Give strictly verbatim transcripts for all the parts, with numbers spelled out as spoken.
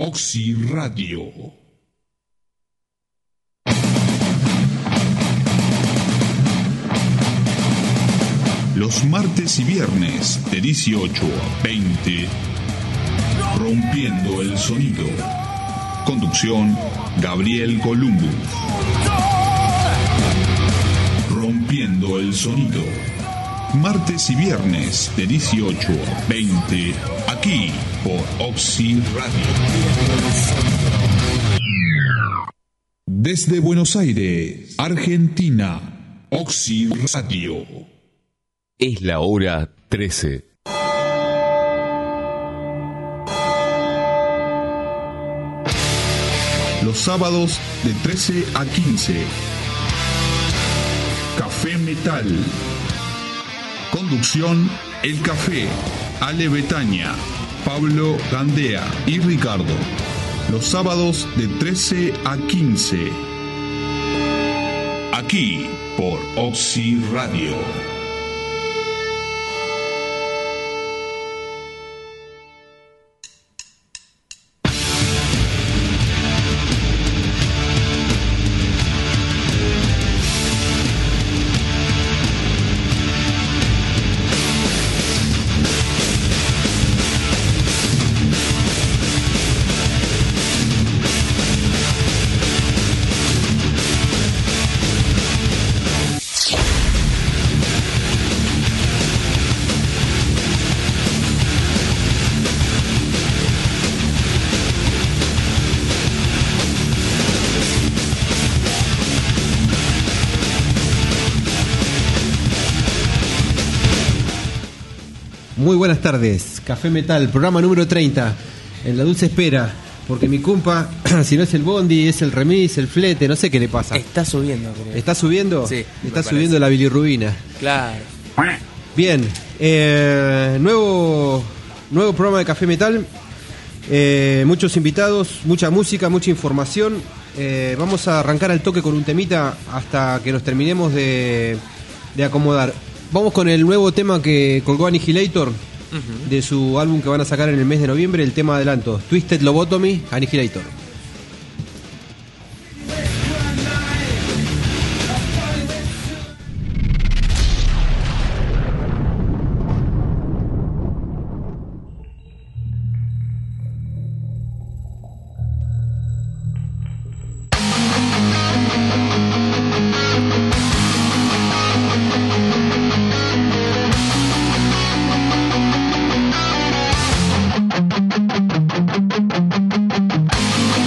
Oxy Radio. Los martes y viernes de dieciocho a veinte, Rompiendo el Sonido. Conducción, Gabriel Columbus. Rompiendo el Sonido. Martes y viernes de dieciocho a veinte, aquí por Oxy Radio. Desde Buenos Aires, Argentina, Oxy Radio. Es la hora trece. Los sábados de trece a quince. Café Metal. Conducción, El Café, Ale Betania, Pablo Gandea y Ricardo. Los sábados de trece a quince. Aquí por Oxy Radio. Muy buenas tardes, Café Metal, programa número treinta, en la dulce espera, porque mi compa, si no es el bondi, es el remis, el flete, no sé qué le pasa. Está subiendo, creo. ¿Está subiendo? Sí. Está subiendo la bilirrubina. Claro. Bien, eh, nuevo, nuevo programa de Café Metal, eh, muchos invitados, mucha música, mucha información. Eh, vamos a arrancar al toque con un temita hasta que nos terminemos de, de acomodar. Vamos con el nuevo tema que colgó Annihilator, uh-huh, de su álbum que van a sacar en el mes de noviembre, el tema adelanto, Twisted Lobotomy, Annihilator. We'll be right back.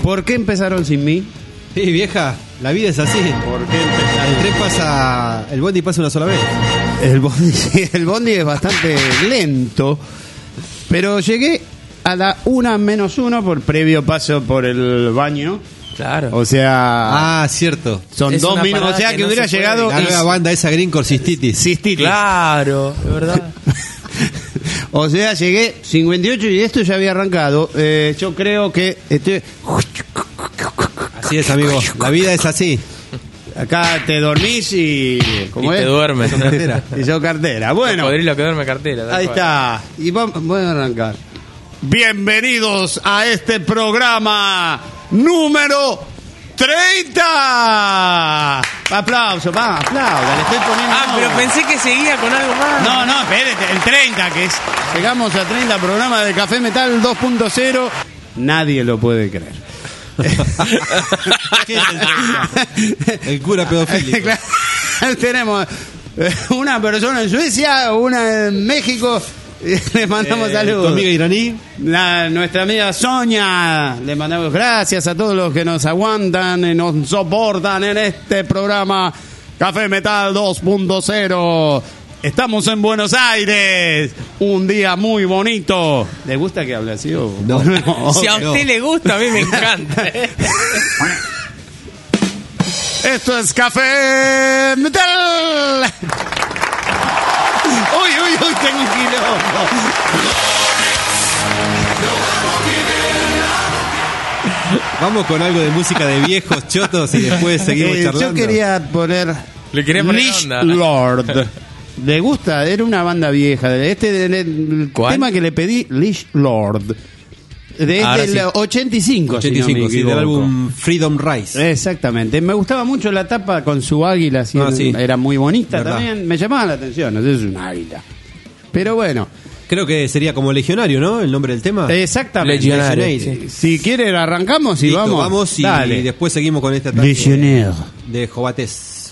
¿Por qué empezaron sin mí? Sí, vieja, la vida es así. ¿Por qué empezaron? El tren pasa, el bondi pasa una sola vez. El bondi, sí, el bondi es bastante lento, pero llegué a la una menos uno por previo paso por el baño. Claro. O sea, Ah, cierto. son es dos una minutos. O parada sea que que no hubiera se puede llegado. La y- nueva banda esa Greencore Cistitis. Cistitis. Claro, de verdad. O sea, llegué cincuenta y ocho y esto ya había arrancado. Eh, yo creo que estoy... Así es, amigo. La vida es así. Acá te dormís y... ¿Cómo Y es? te duermes. Cartera. Y yo cartera. Bueno, Cocodrilo que duerme cartera. tal ahí cual. está. Y vamos, voy a arrancar. Bienvenidos a este programa número treinta. Aplauso, va, aplauda. Le estoy poniendo... Ah, pero pensé que seguía con algo más. No, no, espérate, el treinta, que es... Llegamos a treinta, programa de Café Metal dos punto cero. Nadie lo puede creer. ¿Qué es el treinta? El cura pedofílico. Claro, tenemos eh, una persona en Suecia, una en México. Le mandamos Eh, saludos. ¿Tu amiga iraní? La- nuestra amiga Sonia, le mandamos gracias a todos los que nos aguantan y nos soportan en este programa Café Metal dos punto cero. Estamos en Buenos Aires, un día muy bonito. ¿Le gusta que hable así? O... No. Si a No. usted le gusta, a mí me encanta. Esto es Café Metal. Uy, uy, uy, tengo un quilombo. Vamos con algo de música de viejos chotos y después seguimos Eh, charlando. yo quería poner Le quería poner Leash onda. Lord. ¿Le gusta? Era una banda vieja. Este el, el ¿Cuál? tema que le pedí, Leash Lord. De Ahora del sí. ochenta y cinco, si no me ochenta y cinco, sí, del equivoco. álbum Freedom Rise. Exactamente. Me gustaba mucho la tapa con su águila. Así, Ah, sí. Era muy bonita Verdad. también. Me llamaba la atención. No sé, es un águila. Pero bueno. Creo que sería como Legionario, ¿no? El nombre del tema. Exactamente. Legionario, Legionaire. Si quieren, arrancamos y Listo, vamos. vamos y Dale. después seguimos con este ataque Legionnaire. de Jovates.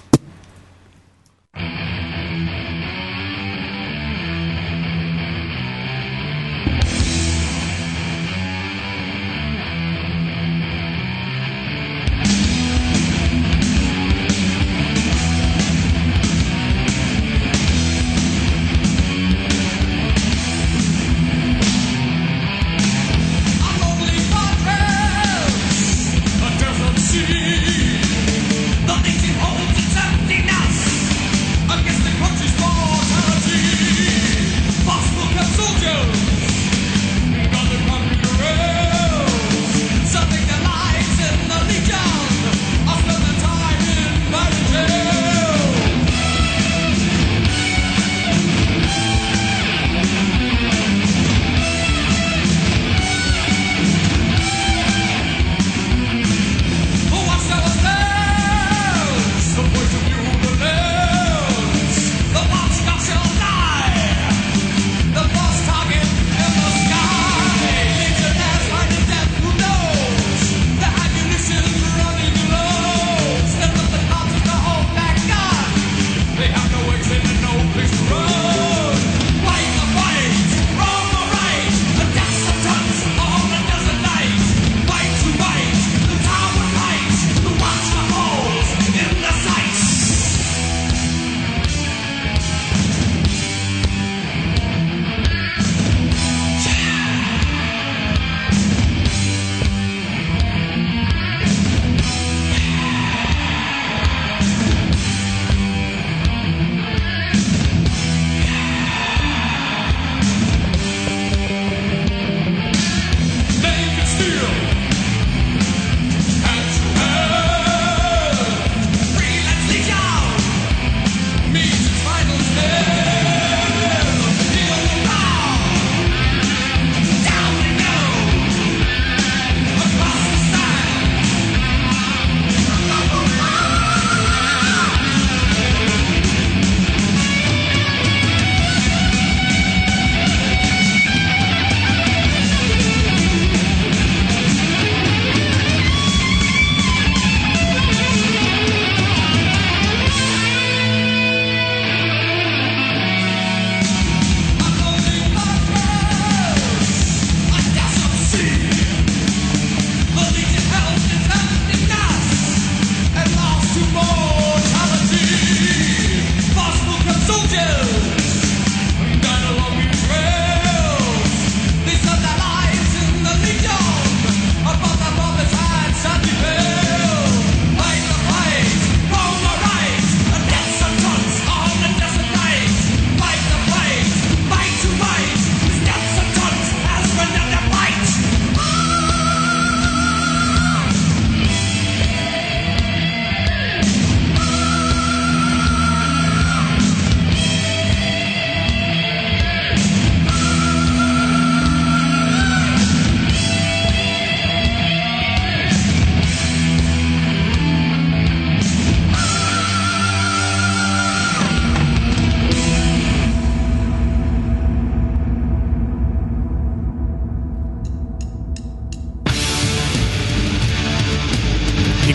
A desert sea, the nation holds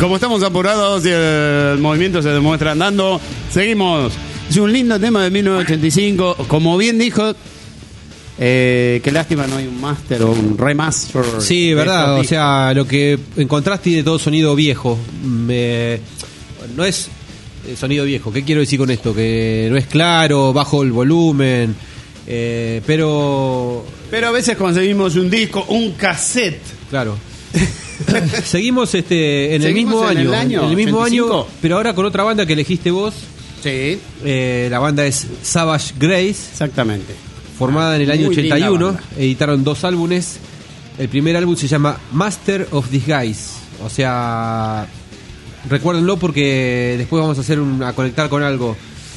como estamos apurados y el movimiento se demuestra andando, seguimos. Es un lindo tema de mil novecientos ochenta y cinco. Como bien dijo, eh, qué lástima no hay un master o un remaster. Sí, verdad, o sea, lo que encontraste tiene todo sonido viejo. Me- no es eh, sonido viejo. ¿Qué quiero decir con esto? Que no es claro, bajo el volumen, eh, pero Pero a veces conseguimos un disco, un cassette. claro. Seguimos este en el ¿Seguimos mismo en año, el año en el mismo ochenta y cinco? año, pero ahora con otra banda que elegiste vos. Sí, Eh, la banda es Savage Grace, exactamente. formada en el año Muy linda ochenta y uno. banda. Editaron dos álbumes. El primer álbum se llama Master of Disguise. O sea, recuérdenlo porque después vamos a hacer un, a conectar con algo.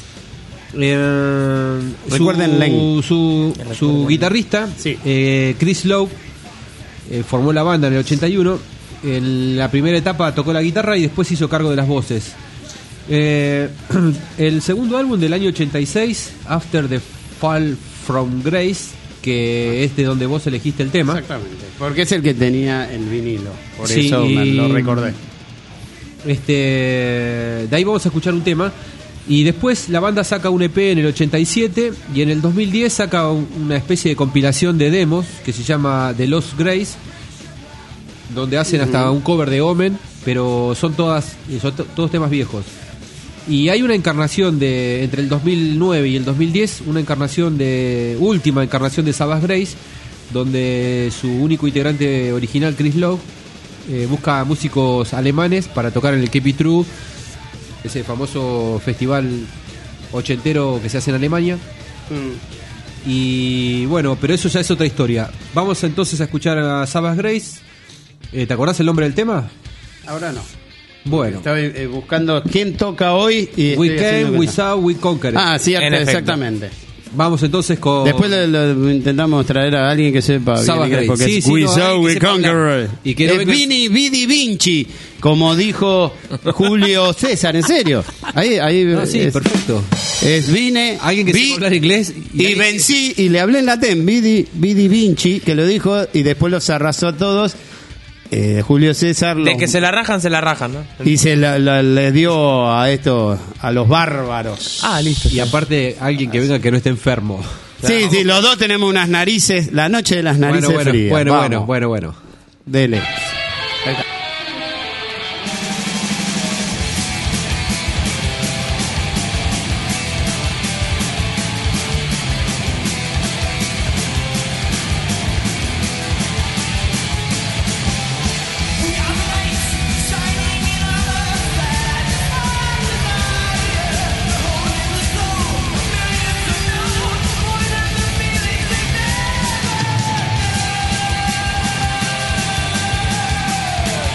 Eh, Recuérdenle. su, su, su guitarrista, Sí. eh, Chris Lowe, eh, formó la banda en el ochenta y uno. En la primera etapa tocó la guitarra y después se hizo cargo de las voces. Eh, el segundo álbum del año ochenta y seis, After the Fall from Grace, que es de donde vos elegiste el tema. Exactamente. Porque es el que tenía el vinilo. Por Sí, eso me y- lo recordé. Este, de ahí vamos a escuchar un tema. Y después la banda saca un E P en el ochenta y siete y en el dos mil diez saca un- una especie de compilación de demos que se llama The Lost Grace, donde hacen hasta un cover de Omen, pero son todas son to- todos temas viejos. Y hay una encarnación de entre el dos mil nueve y el dos mil diez, una encarnación de última encarnación de Savage Grace, donde su único integrante original, Chris Lowe, eh, busca músicos alemanes para tocar en el Keep It True, ese famoso festival ochentero que se hace en Alemania. Y bueno, pero eso ya es otra historia. Vamos entonces a escuchar a Savage Grace. Eh, ¿Te acordás el nombre del tema? Ahora no. Bueno, Estaba eh, buscando quién toca hoy y We estoy Came, haciendo We cuenta. Saw, We Conquered. Ah, cierto, En efecto. exactamente. Vamos entonces con Después lo, lo intentamos traer a alguien que sepa bien Savage inglés, Grace. porque Sí, es sí, We no, Saw, alguien que We sepa hablar. Conquer. Y que no Es venga- Vini Vidi Vinci, como dijo Julio César, en serio. Ahí, ahí Ah, sí, es, perfecto. es vine, Alguien que vi sepa hablar inglés y, alguien- vencí y le hablé en latín, Vidi, Vidi Vinci, que lo dijo y después los arrasó a todos. Eh, Julio César De los- que se la rajan, se la rajan, ¿no? y se la- la- le dio a esto, a los bárbaros. Ah, listo. Y aparte alguien que venga que no esté enfermo. Sí, sí, los dos tenemos unas narices, la noche de las narices Bueno, bueno, frías. bueno, Vamos, bueno, bueno, bueno. Dele. Millions of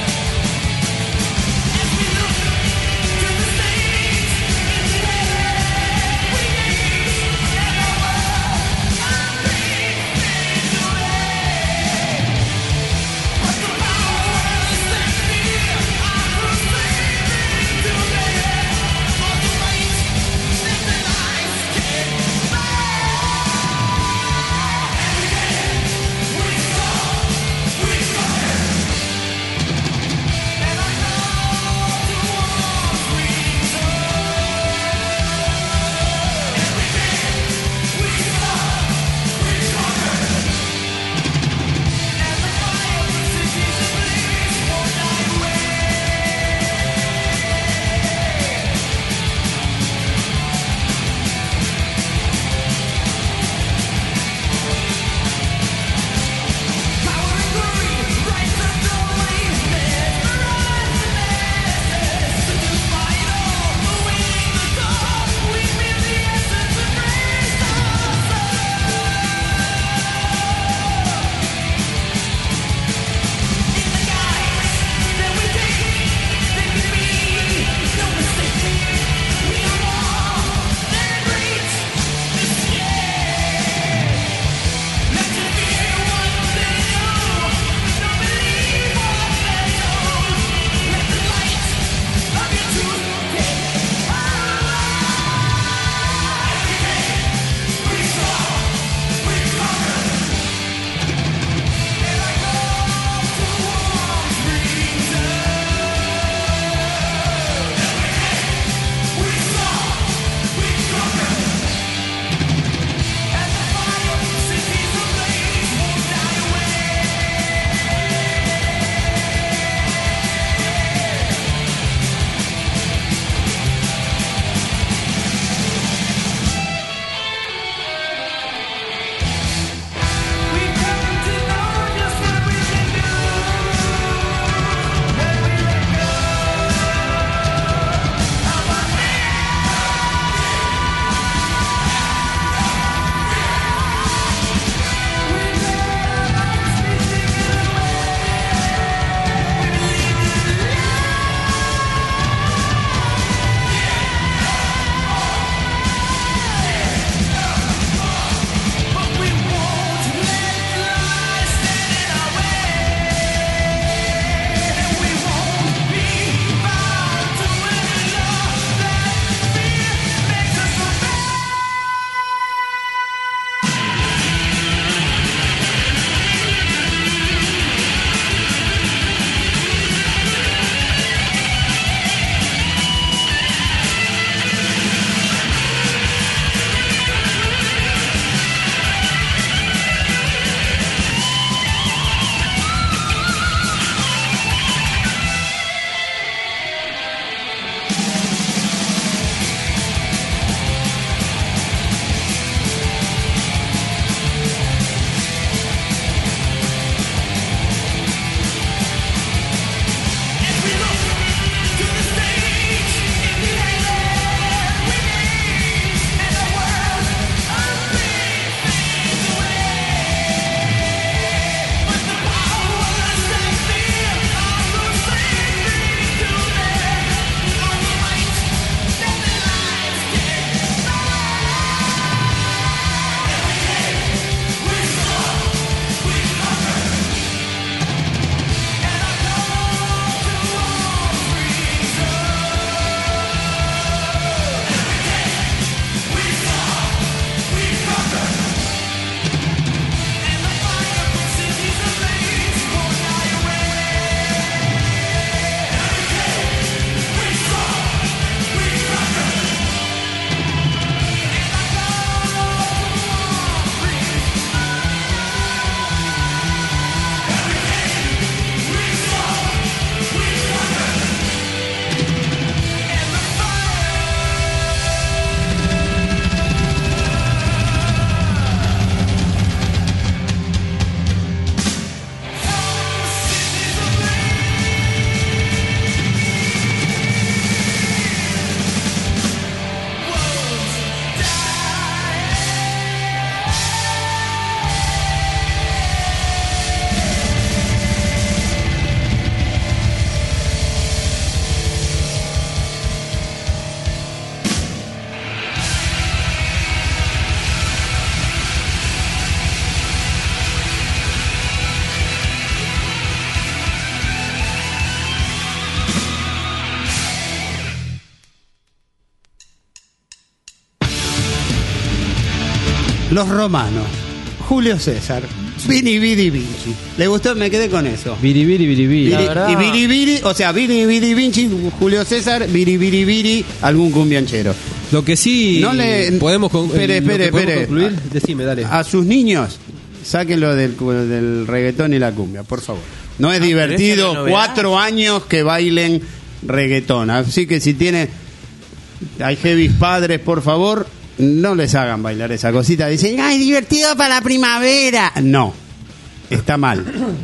los romanos, Julio César, Vini Vidi Vinci. ¿Le gustó? Me quedé con eso. Viri, viri, viri, viri. La Viri- verdad. y Viri Viri, o sea, Vini Vidi Vinci, Julio César, Viri Viri Viri, algún cumbianchero. Lo que sí No le- podemos, con- Espere, eh, lo que espere, podemos espere. concluir, decime, dale. A sus niños, sáquenlo del, del reggaetón y la cumbia, por favor. No es Ah, pero esa divertido es la novedad. cuatro años que bailen reggaetón. Así que si tiene, hay heavy padres, por favor, no les hagan bailar esa cosita. Dicen, ay, divertido para la primavera. No, está mal.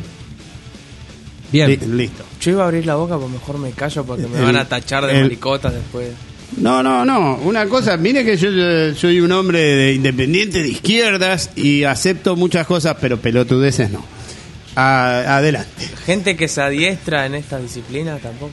Bien. Li- listo. Yo iba a abrir la boca, pues mejor me callo porque me El- van a tachar de el- maricotas después. No, no, no. Una cosa, mire que yo eh, soy un hombre de independiente de izquierdas y acepto muchas cosas, pero pelotudeces no. A- adelante. Gente que se adiestra en esta disciplina tampoco.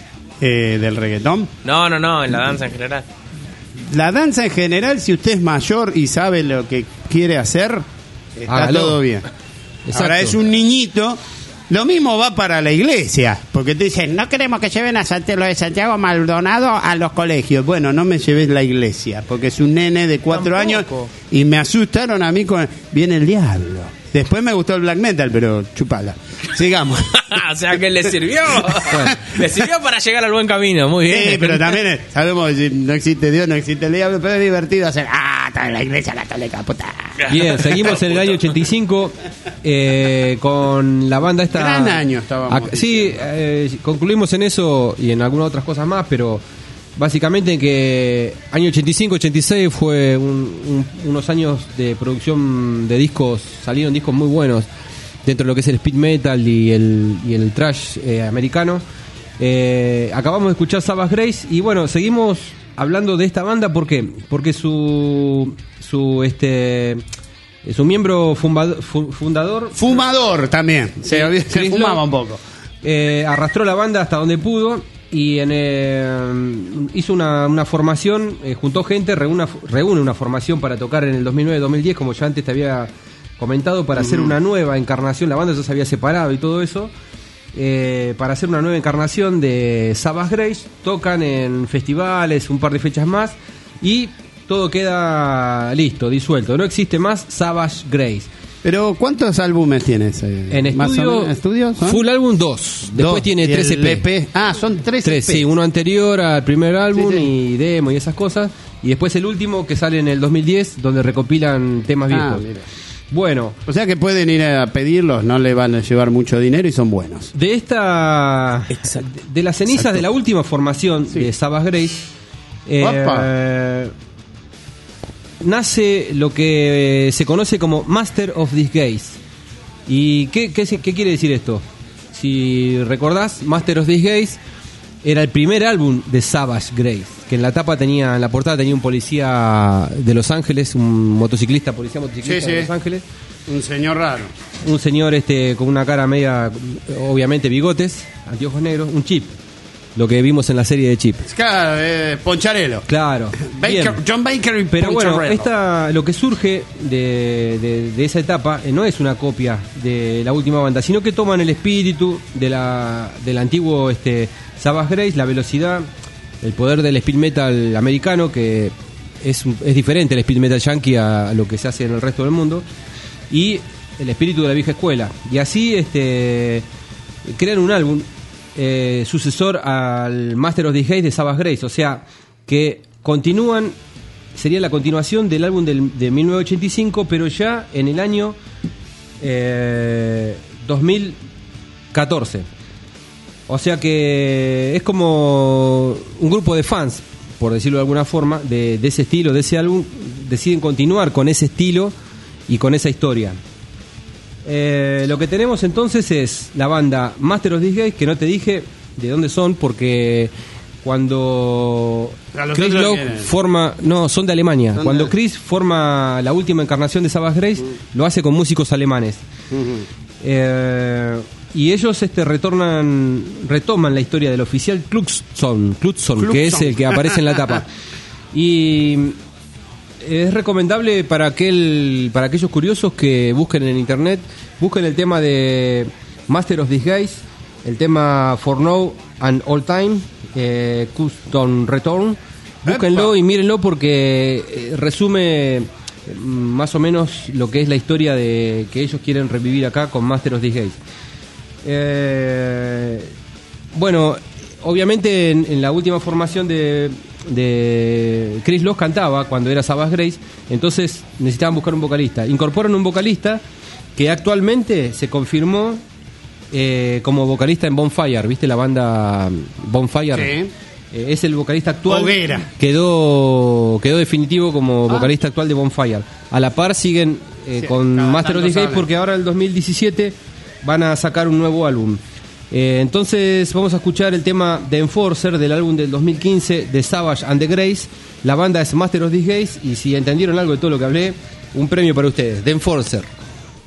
Eh, del reggaetón. No, no, no, en la danza en general. La danza en general, si usted es mayor y sabe lo que quiere hacer, está Hágalo. todo bien. Exacto. Ahora es un niñito. Lo mismo va para la iglesia, porque te dicen, no queremos que lleven a Santiago, de Santiago Maldonado a los colegios. Bueno, no me lleves la iglesia, porque es un nene de cuatro años Tampoco. y me asustaron a mí con, viene el diablo. Después me gustó el black metal, pero chupala. Sigamos. O sea que le sirvió. Le sirvió para llegar al buen camino, muy bien. Sí, pero también eh, sabemos que no existe Dios, no existe el diablo, pero es divertido hacer, ah, está en la iglesia católica, puta. Bien, seguimos en el año ochenta y cinco eh, con la banda esta. Gran año estábamos. Ac- sí, eh, concluimos en eso y en algunas otras cosas más, pero básicamente que año ochenta y cinco ochenta y seis fue un- un- unos años de producción de discos, salieron discos muy buenos dentro de lo que es el speed metal y el, y el thrash eh, americano. Eh, acabamos de escuchar Savage Grace y bueno, seguimos hablando de esta banda, ¿por qué? Porque su su este su miembro fumbado- fu- fundador Fumador también. Se, Sí, se Chris fumaba Lowe. un poco. eh, arrastró la banda hasta donde pudo y en, eh, hizo una, una formación, eh, juntó gente, reúne, reúne una formación para tocar en el dos mil nueve dos mil diez, como ya antes te había comentado, para hacer una nueva encarnación. La banda ya se había separado y todo eso. Eh, para hacer una nueva encarnación de Savage Grace, tocan en festivales, un par de fechas más y todo queda listo, disuelto. No existe más Savage Grace. Pero ¿cuántos álbumes tienes? eh? En Más o estudio, menos, ¿estudios son? full álbum dos. Después Dos. tiene Y tres el E P. E P. Ah, son tres, Tres, E P. sí, uno anterior al primer álbum Sí, sí. y demo y esas cosas. Y después el último que sale en el dos mil diez, donde recopilan temas Ah, viejos. mira. Bueno, O sea que pueden ir a pedirlos, no le van a llevar mucho dinero y son buenos. de esta. Exacto. De las cenizas Exacto. de la última formación Sí. de Savage Grace. eh, Opa. nace lo que se conoce como Master of Disguise. ¿Y qué, qué, qué quiere decir esto? Si recordás, Master of Disguise era el primer álbum de Savage Grace, que en la tapa tenía, en la portada tenía un policía de Los Ángeles, un motociclista, policía motociclista Sí, sí. de Los Ángeles, Un señor raro. un señor este con una cara media, obviamente bigotes, anteojos negros, un Chip, lo que vimos en la serie de Chip. Claro, eh, Poncharelo. Claro. Baker- bien. John Baker y Pero bueno, Poncharelo. esta, lo que surge de, de- de esa etapa eh, no es una copia de la última banda, sino que toman el espíritu de la, del antiguo este, Savage Grace, la velocidad, el poder del speed metal americano, que es, un- es diferente el speed metal yankee a, a lo que se hace en el resto del mundo, y el espíritu de la vieja escuela. Y así este, crean un álbum eh, sucesor al Master of Disguise de Savage Grace, o sea que continúan, sería la continuación del álbum del, de mil novecientos ochenta y cinco, pero ya en el año eh, dos mil catorce. O sea que es como un grupo de fans, por decirlo de alguna forma, de, de ese estilo, de ese álbum, deciden continuar con ese estilo y con esa historia. Eh, lo que tenemos entonces es la banda Master of Disguise, que no te dije de dónde son, porque cuando A los Chris otros Lowe vienen. forma, no, son de Alemania. Son Cuando de- Chris forma la última encarnación de Savage Grace, lo hace con músicos alemanes. Ujú. Eh, y ellos este retornan retoman la historia del oficial Kluxon, Kluxon, que es el que aparece en la tapa. Y es recomendable para aquel para aquellos curiosos que busquen en internet, busquen el tema de Master of Disguise, el tema For Now and All Time, eh, Custom Return. Búsquenlo Epa. y mírenlo porque eh, resume eh, más o menos lo que es la historia de que ellos quieren revivir acá con Master of Disgaze. Eh, bueno, obviamente en, en la última formación de, de Chris Loss cantaba cuando era Savage Grace, entonces necesitaban buscar un vocalista. Incorporan un vocalista que actualmente se confirmó eh, como vocalista en Bonfire, ¿viste la banda Bonfire? Sí. Eh, es el vocalista actual. Hoguera. Quedó quedó definitivo como ah. vocalista actual de Bonfire. A la par siguen eh, sí, con Master of Disgaze porque ahora en el dos mil diecisiete van a sacar un nuevo álbum. Eh, entonces vamos a escuchar el tema The Enforcer del álbum del dos mil quince de Savage and the Grace. La banda es Master of Disgaze y si entendieron algo de todo lo que hablé, un premio para ustedes. The Enforcer.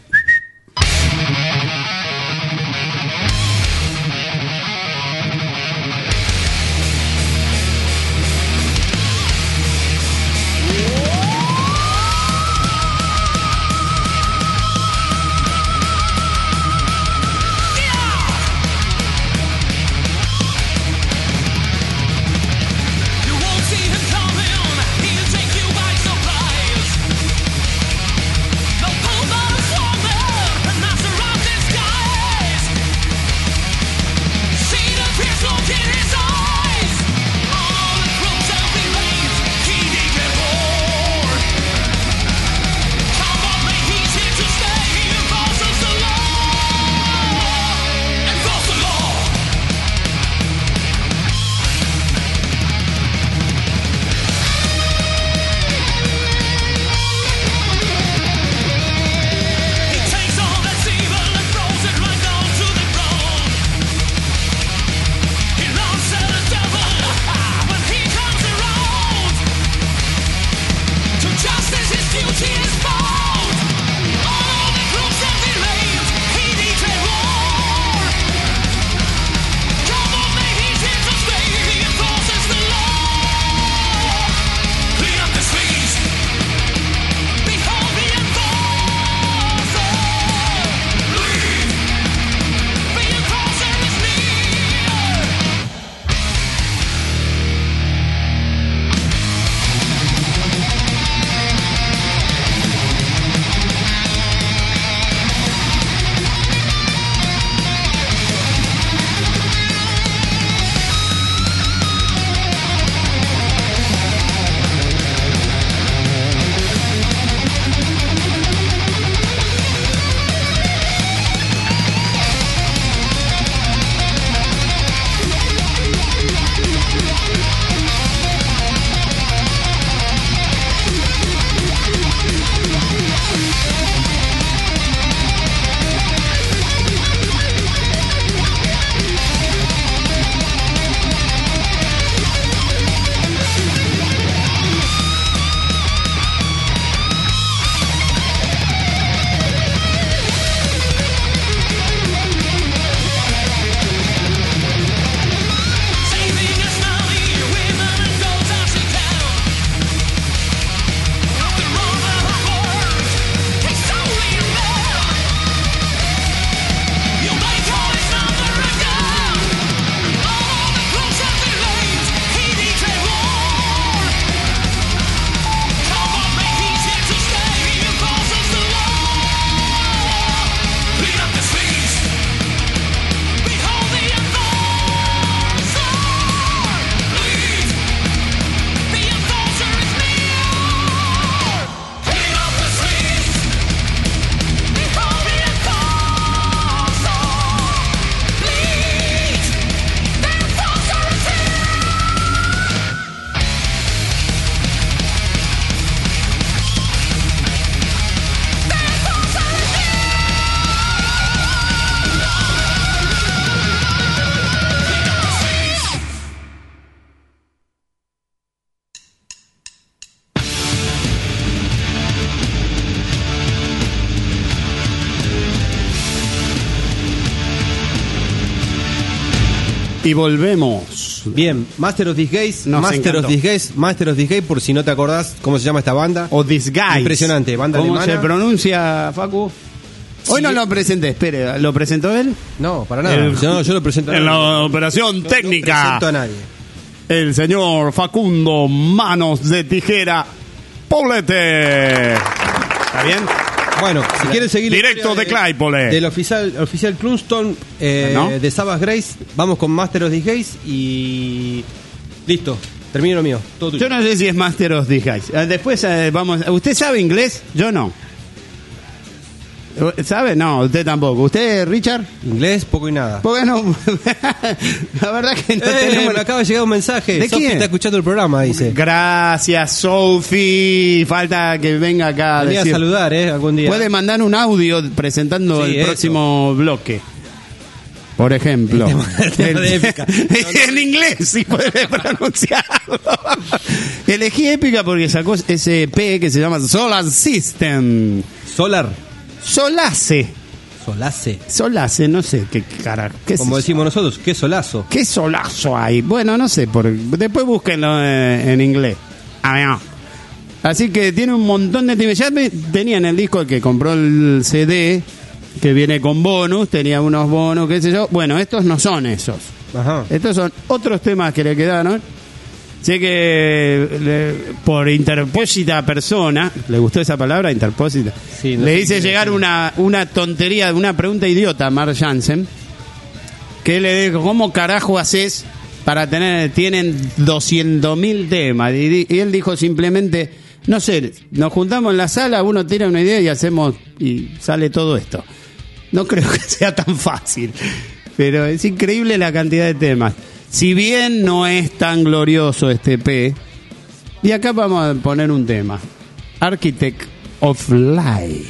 Y volvemos. Bien, Master of Disgaze, Nos Master encantó. of Disgaze, Master of Disgaze, por si no te acordás cómo se llama esta banda. O Disguise. Impresionante, banda ¿Cómo alemana. se pronuncia, Facu? Hoy Sí. no lo presenté, espere, ¿lo presentó él? No, para nada. El- no, yo lo presento a En nadie. la operación No, técnica. No presento a nadie. El señor Facundo Manos de Tijera. Claypole. ¿Está bien? Bueno, si quieren seguir... la Directo historia de Claypole. Del oficial, oficial Clunston, eh, ¿No? de Sabbath Grace, vamos con Master of Disguise y... Listo, termino lo mío. Todo tuyo. Yo no sé si es Master of Disguise. Eh, Después eh, vamos... ¿Usted sabe inglés? Yo no. ¿Sabe? No, usted tampoco. ¿Usted, Richard? Inglés, poco y nada. ¿Por qué no? La verdad que no Eh, tenemos... bueno, acaba de llegar un mensaje. ¿De Sofi quién? está escuchando el programa, dice. Gracias, Sophie. Falta que venga acá a Venía a decir. saludar, ¿eh? Algún día. Puede mandar un audio presentando Sí, el eso. próximo bloque. Por ejemplo. El tema- el tema de Épica. En inglés, si puede pronunciarlo. Elegí Épica porque sacó ese E P que se llama Solar System. Solar. Solace. Solace. Solace, no sé qué carajo. ¿Qué, Como es eso? decimos nosotros, qué solazo. ¿Qué solazo hay? Bueno, no sé, por, después búsquenlo en, en inglés. A ver, no. Así que tiene un montón de temas. Ya me, tenía en el disco el que compró el C D, que viene con bonus, tenía unos bonus, qué sé yo. Bueno, estos no son esos. Ajá. Estos son otros temas que le quedaron. Sé que le- por interpósita persona, ¿le gustó esa palabra, interpósita? Sí, no le sé hice qué llegar decir. una, una tontería, una pregunta idiota a Mark Jansen, que le dijo, ¿cómo carajo haces para tener, tienen doscientos mil temas? Y, di- y él dijo simplemente, no sé, nos juntamos en la sala, uno tira una idea y hacemos, y sale todo esto. No creo que sea tan fácil, pero es increíble la cantidad de temas. Si bien no es tan glorioso este E P, y acá vamos a poner un tema. Architect of Light.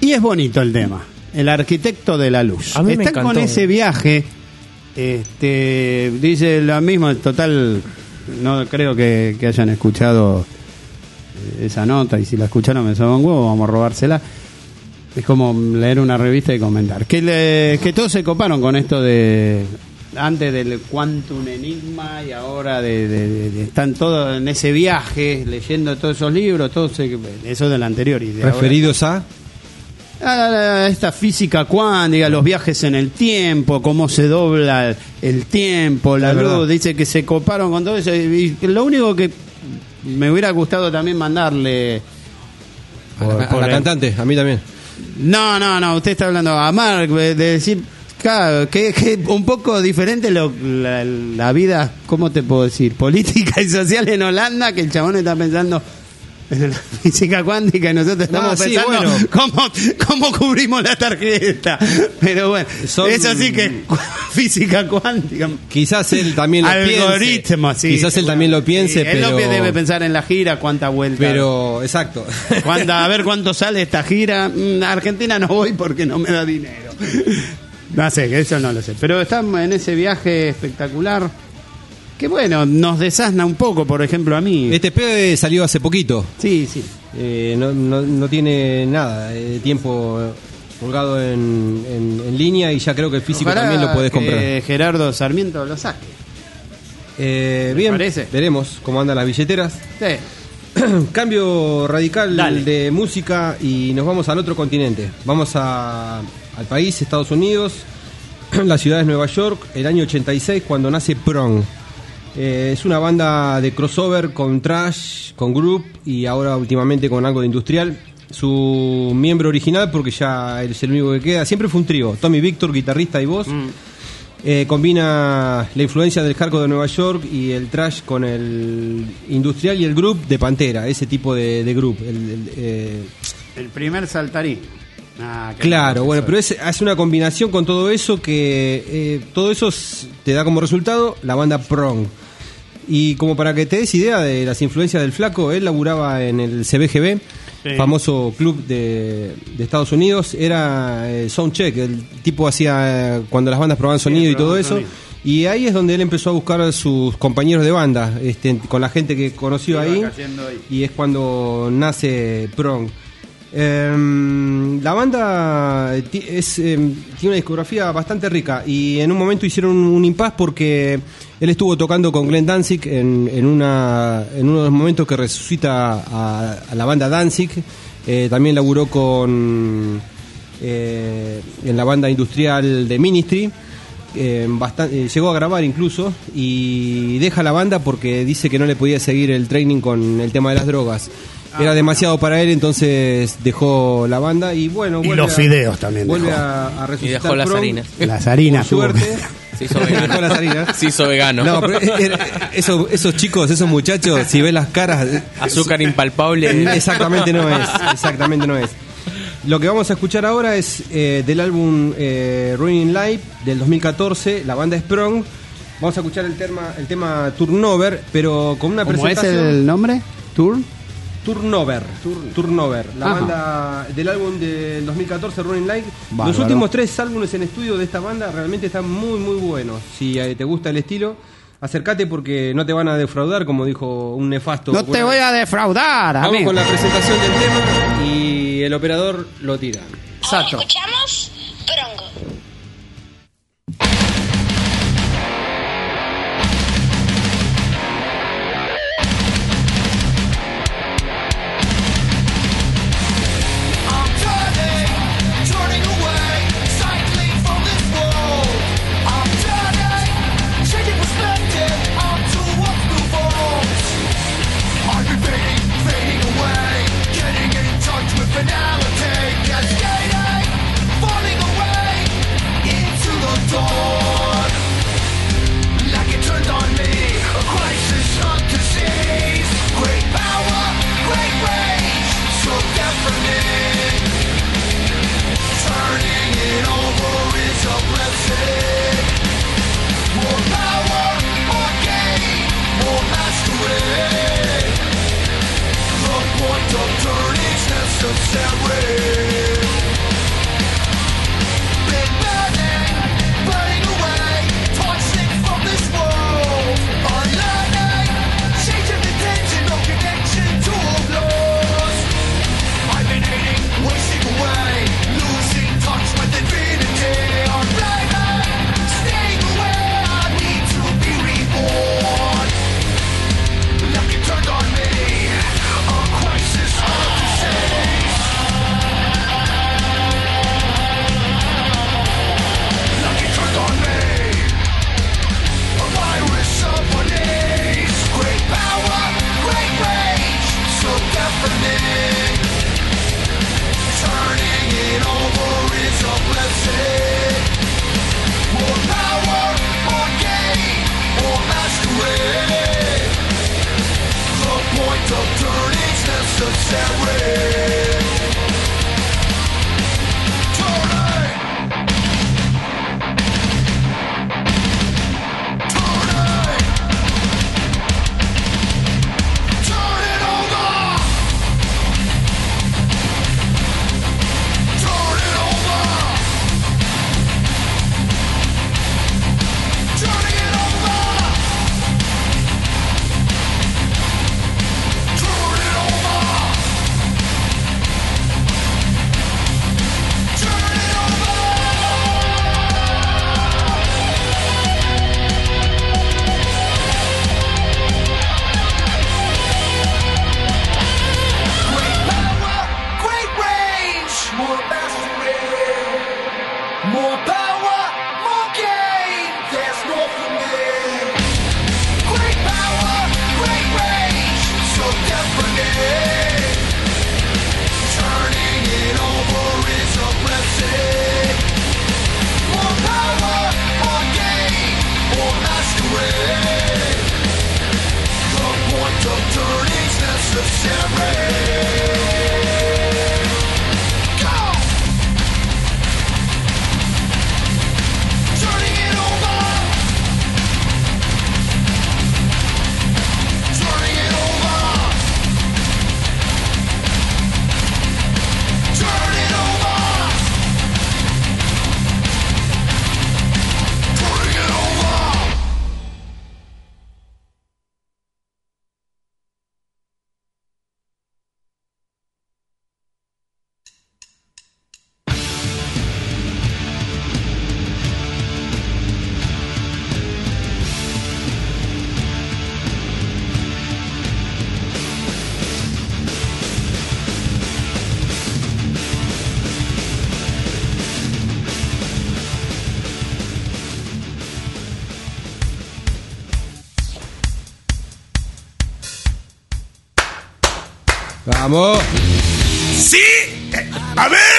Y es bonito el tema, El arquitecto de la luz. A mí me Están con encantó. ese viaje, este, dice lo mismo, total, no creo que, que hayan escuchado esa nota, y si la escucharon me soba un huevo, vamos a robársela. Es como leer una revista y comentar. Que, le, que todos se coparon con esto de... Antes del Quantum Enigma y ahora de, de, de- de- están todos en ese viaje, leyendo todos esos libros, todos se- eso del anterior. Y de Referidos a... ahora- a, a esta física cuántica, los viajes en el tiempo, cómo se dobla el tiempo, la Es verdad. luz. Dice que se coparon con todo eso. Y lo único que me hubiera gustado también mandarle... A la, a por la el- cantante, a mí también. No, no, no, usted está hablando a Mark, de decir, claro, que que un poco diferente lo, la, la vida, ¿cómo te puedo decir? Política y social en Holanda, que el chabón está pensando en la física cuántica y nosotros estamos Ah, sí, pensando bueno. cómo, cómo cubrimos la tarjeta. Pero bueno, Son- eso sí que física cuántica. Quizás él también lo Algoritmo, piense. sí. Quizás él también lo piense, Sí, él pero... lo pi- debe pensar en la gira, cuánta vuelta. Pero, exacto. Cuando, a ver cuánto sale esta gira. Mm, A Argentina no voy porque no me da dinero. No sé, que eso no lo sé. Pero estamos en ese viaje espectacular. Que bueno, nos desasna un poco, por ejemplo, a mí. Este P salió hace poquito. Sí, sí. Eh, no, no, no tiene nada de tiempo colgado en, en, en línea y ya creo que el físico Ojalá también lo podés que comprar. Gerardo Sarmiento lo saque. Eh, ¿Te bien, parece? veremos cómo andan las billeteras. Sí. Cambio radical Dale. de música y nos vamos al otro continente. Vamos a, al país, Estados Unidos. La ciudad es Nueva York, el año ochenta y seis, cuando nace Prong. Eh, es una banda de crossover con thrash, con group y ahora últimamente con algo de industrial. Su miembro original, porque ya es el único que queda, siempre fue un trío. Tommy Victor, guitarrista y voz. Eh, combina la influencia del hardcore de Nueva York y el thrash con el industrial y el group de Pantera, ese tipo de, de group. El- el, eh, El primer saltarín. Ah, qué claro, lindo bueno, eso. pero es, hace una combinación con todo eso que eh, todo eso s- te da como resultado la banda Prong. Y como para que te des idea de las influencias del flaco, él laburaba en el C B G B, Sí. famoso club de, de Estados Unidos, era eh, soundcheck, el tipo hacía eh, cuando las bandas probaban sonido y todo probaban eso. sonido. Y ahí es donde él empezó a buscar a sus compañeros de banda, este, con la gente que conoció Iba ahí, cayendo ahí. y es cuando nace Prong. Em, la banda ti- es, em, tiene una discografía bastante rica y en un momento hicieron un, un impasse porque él estuvo tocando con Glenn Danzig en, en, una, en uno de los momentos que resucita a, a la banda Danzig. Eh, también laburó con eh, en la banda industrial de Ministry. Eh, bastan- eh, llegó a grabar incluso y deja la banda porque dice que no le podía seguir el training con el tema de las drogas. Era demasiado para él, entonces dejó la banda y bueno, Y vuelve los a- fideos también vuelve dejó. a, a Y resucitar dejó las Prong. harinas. Las harinas. Por suerte. Se hizo Dejó vegano. las harinas. Se hizo vegano. No, pero eh, eh, eso- esos chicos, esos muchachos, si ves las caras, eh, Azúcar impalpable. exactamente no es, exactamente no es. Lo que vamos a escuchar ahora es eh, del álbum eh, Running Live del dos mil catorce, la banda es Prong. Vamos a escuchar el tema, el tema Turnover, pero con una ¿Cómo es presentación. el nombre? ¿Tour? Turnover, Turnover, la Ajá. banda del álbum del dos mil catorce, Running Light. Bárbaro. Los últimos tres álbumes en estudio de esta banda realmente están muy, muy buenos. Si eh, te gusta el estilo, acércate porque no te van a defraudar, como dijo un nefasto. No te Bueno, voy a defraudar, Vamos amigo. con la presentación del tema y el operador lo tira. Exacto. Escuchamos Prongo. I'm turning, turning away, cycling from this world. I'm turning, changing perspective onto what's before. I've been fading, fading away, getting in touch with finality, cascading, falling away into the dawn. Like it turned on me, a crisis of disease. Great power, great rage, so deafening. Turning it over is a blessing. More power, more gain, more mastery. The point of turning's necessary. blessing. More power, more gain, more mastery. The point of turning's necessary. Vamos. ¡Sí! ¡A ver!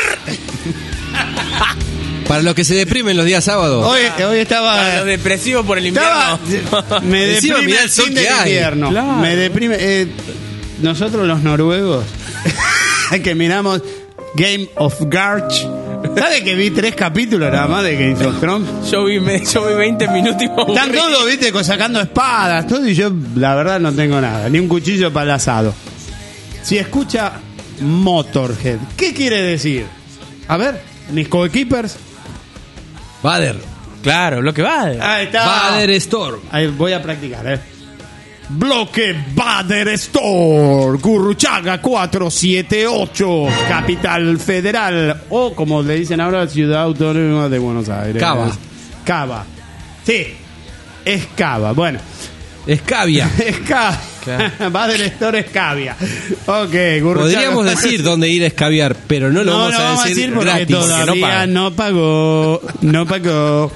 Para los que se deprimen los días sábados. Hoy, hoy estaba... Los depresivos por el invierno. Estaba, me Encima deprime mirá el el sol fin que del hay. invierno. Claro. Me deprime... eh, nosotros los noruegos, que miramos Game of Garch. ¿Sabes que vi tres capítulos nada más de Game of Thrones? Yo vi, me- yo vi veinte minutos y me aburrí. Están todos, viste, co- sacando espadas, todo, y yo, la verdad, no tengo nada, ni un cuchillo para el asado. Si escucha Motorhead, ¿qué quiere decir? A ver, mis coequippers. Bader. Claro, lo que va. Ahí está. Bader Storm. Ahí voy a practicar, eh. Bloque Bader Store, Gurruchaga cuatrocientos setenta y ocho, Capital Federal, o como le dicen ahora, Ciudad Autónoma de Buenos Aires. Cava. Cava. Sí, es Cava. Bueno, Escabia. es Cava. Claro. Bader Store es Cavia. Ok, Gurruchaga. Podríamos decir dónde ir a escabiar, pero no lo No, vamos lo a vamos a decir, decir porque gratis. todavía porque no paga. no pagó. No pagó.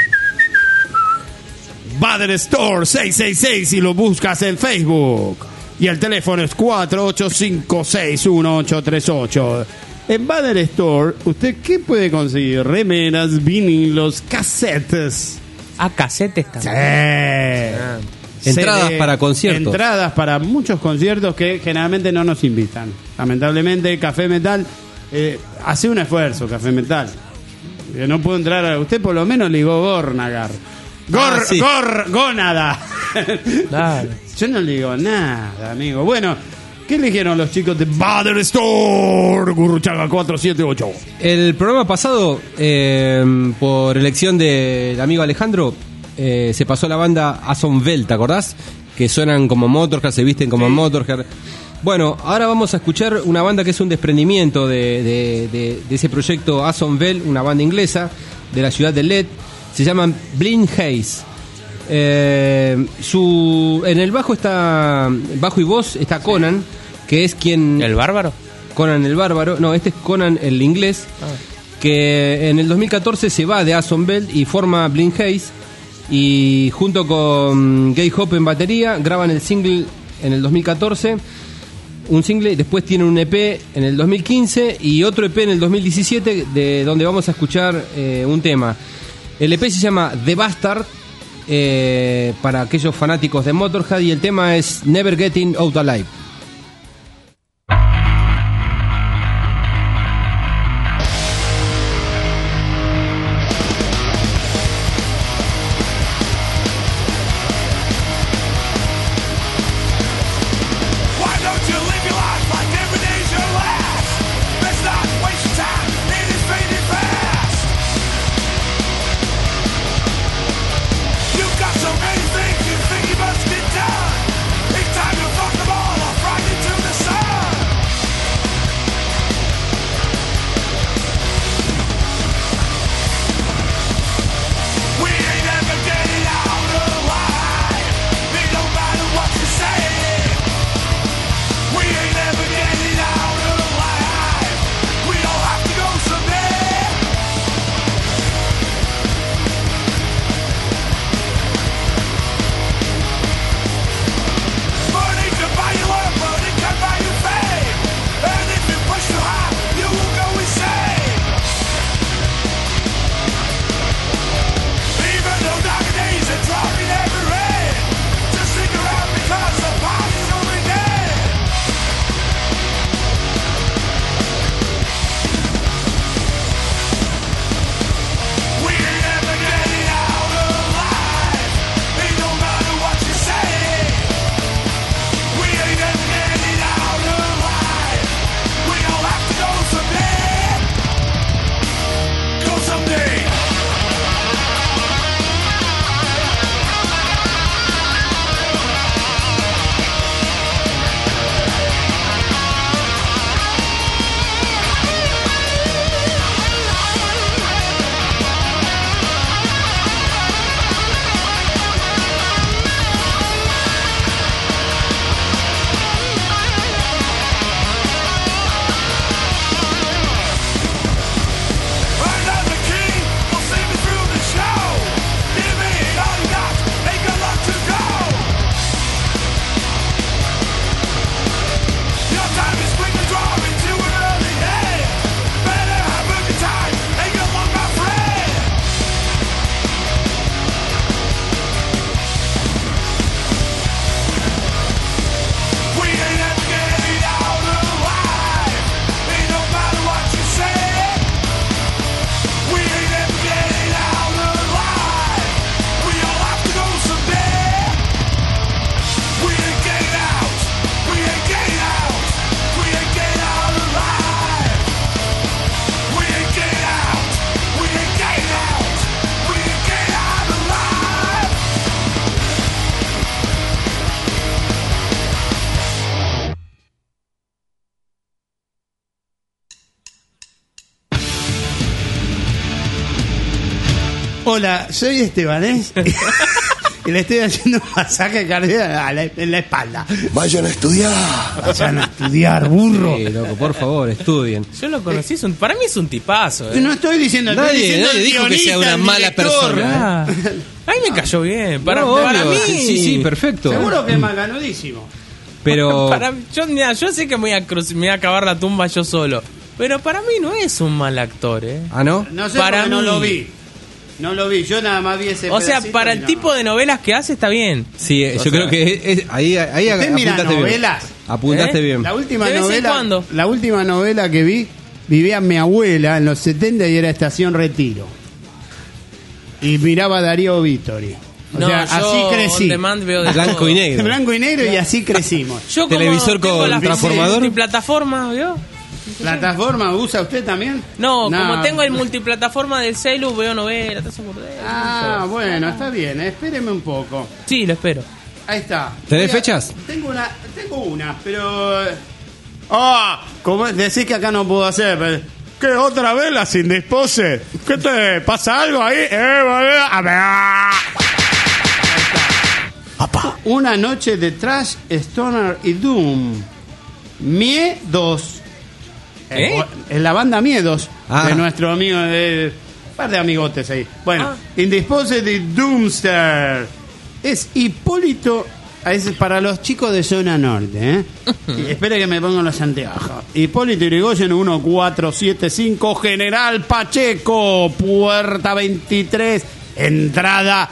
Bader Store seis seis seis y lo buscas en Facebook. Y el teléfono es cuatro ocho cinco seis uno ocho tres ocho. En Bader Store, ¿usted qué puede conseguir? Remeras, vinilos, casetes. Ah, casetes Sí. también. Ah. Entradas C D, para conciertos. Entradas para muchos conciertos que generalmente no nos invitan. Lamentablemente, Café Metal eh, hace un esfuerzo, Café Metal. Que no puedo entrar a... Usted por lo menos ligó Gornagar. Gor, Ah, sí. Gor, Gónada. Claro. Yo no le digo nada, amigo. Bueno, ¿qué eligieron los chicos de Bader Store? Gurruchaga cuatrocientos setenta y ocho. El programa pasado, eh, por elección del amigo Alejandro, eh, se pasó la banda Asonvel, ¿te acordás? Que suenan como Motorhead, se visten como Motorhead. Bueno, ahora vamos a escuchar una banda que es un desprendimiento de, de, de, de ese proyecto Asonvel, una banda inglesa de la ciudad de Leeds. Se llaman Blind Haze. Eh, su, en el bajo está bajo y voz está Conan, que es quien... ¿El bárbaro? Conan el bárbaro, no, este es Conan el inglés, que en el dos mil catorce se va de Asonvel y forma Blind Haze, y junto con Gay Hope en batería graban el single en el dos mil catorce. un single, después tienen un E P en el dos mil quince y otro E P en el dos mil diecisiete, de donde vamos a escuchar eh, un tema. El E P se llama The Bastard, eh, para aquellos fanáticos de Motorhead, y el tema es Never Getting Out Alive. Hola, soy Esteban, ¿eh? Y le estoy haciendo un masaje cardíaco en la espalda. Vayan a estudiar. Vayan a estudiar, burro. Sí, loco, por favor, estudien. Yo lo conocí, es un- para mí es un tipazo. Yo ¿eh? no estoy diciendo, estoy Nadie- diciendo nadie el dijo que sea guionista, una el mala director. persona. Ah, a mí me cayó bien. Para, No, para obvio, mí. sí, sí, perfecto. Seguro que es macanudísimo. Pero Para, yo, mira, yo sé que me voy, a cruz- me voy a acabar la tumba yo solo. Pero para mí no es un mal actor, ¿eh? ¿ah, no? No sé, Para porque no mí. lo vi. No lo vi, yo nada más vi ese O sea, pedacito para y el nada tipo más. de novelas que hace está bien. Sí, eh, O yo sea, creo que es- es- ahí, ahí ¿Usted mira apuntaste bien. novelas? Apuntaste ¿Eh? bien. La última ¿De vez en novela, cuando? la última novela que vi, vivía mi abuela en los setenta y era Estación Retiro. Y miraba a Darío Vittori. O No, sea, yo así crecí. on demand veo de Blanco todo. y negro. Blanco y negro y así crecimos. Yo como Televisor tengo con la transformador. multiplataforma, ¿vio? ¿Plataforma usa usted también? No, Nah. como tengo el multiplataforma del celu, veo novelas, todo eso por dentro. Ah, bueno, está bien, espéreme un poco. Sí, lo espero. Ahí está. ¿Tenés Voy a- fechas? Tengo una, tengo una, pero... Ah, como decís que acá no puedo hacer, pero... ¿Qué, otra vez las indispose? ¿Qué te pasa algo ahí? Eh, boludo, a ver. Una noche de trash, stoner y doom. Miedos. ¿Eh? En la banda Miedos Ah. de nuestro amigo, de un par de amigotes ahí. Bueno, Ah. Indisposed y Doomster. Es Hipólito es para los chicos de zona norte, ¿eh? Y espere que me pongan los anteojos. Hipólito Yrigoyen uno cuatro siete cinco, General Pacheco, puerta veintitrés, entrada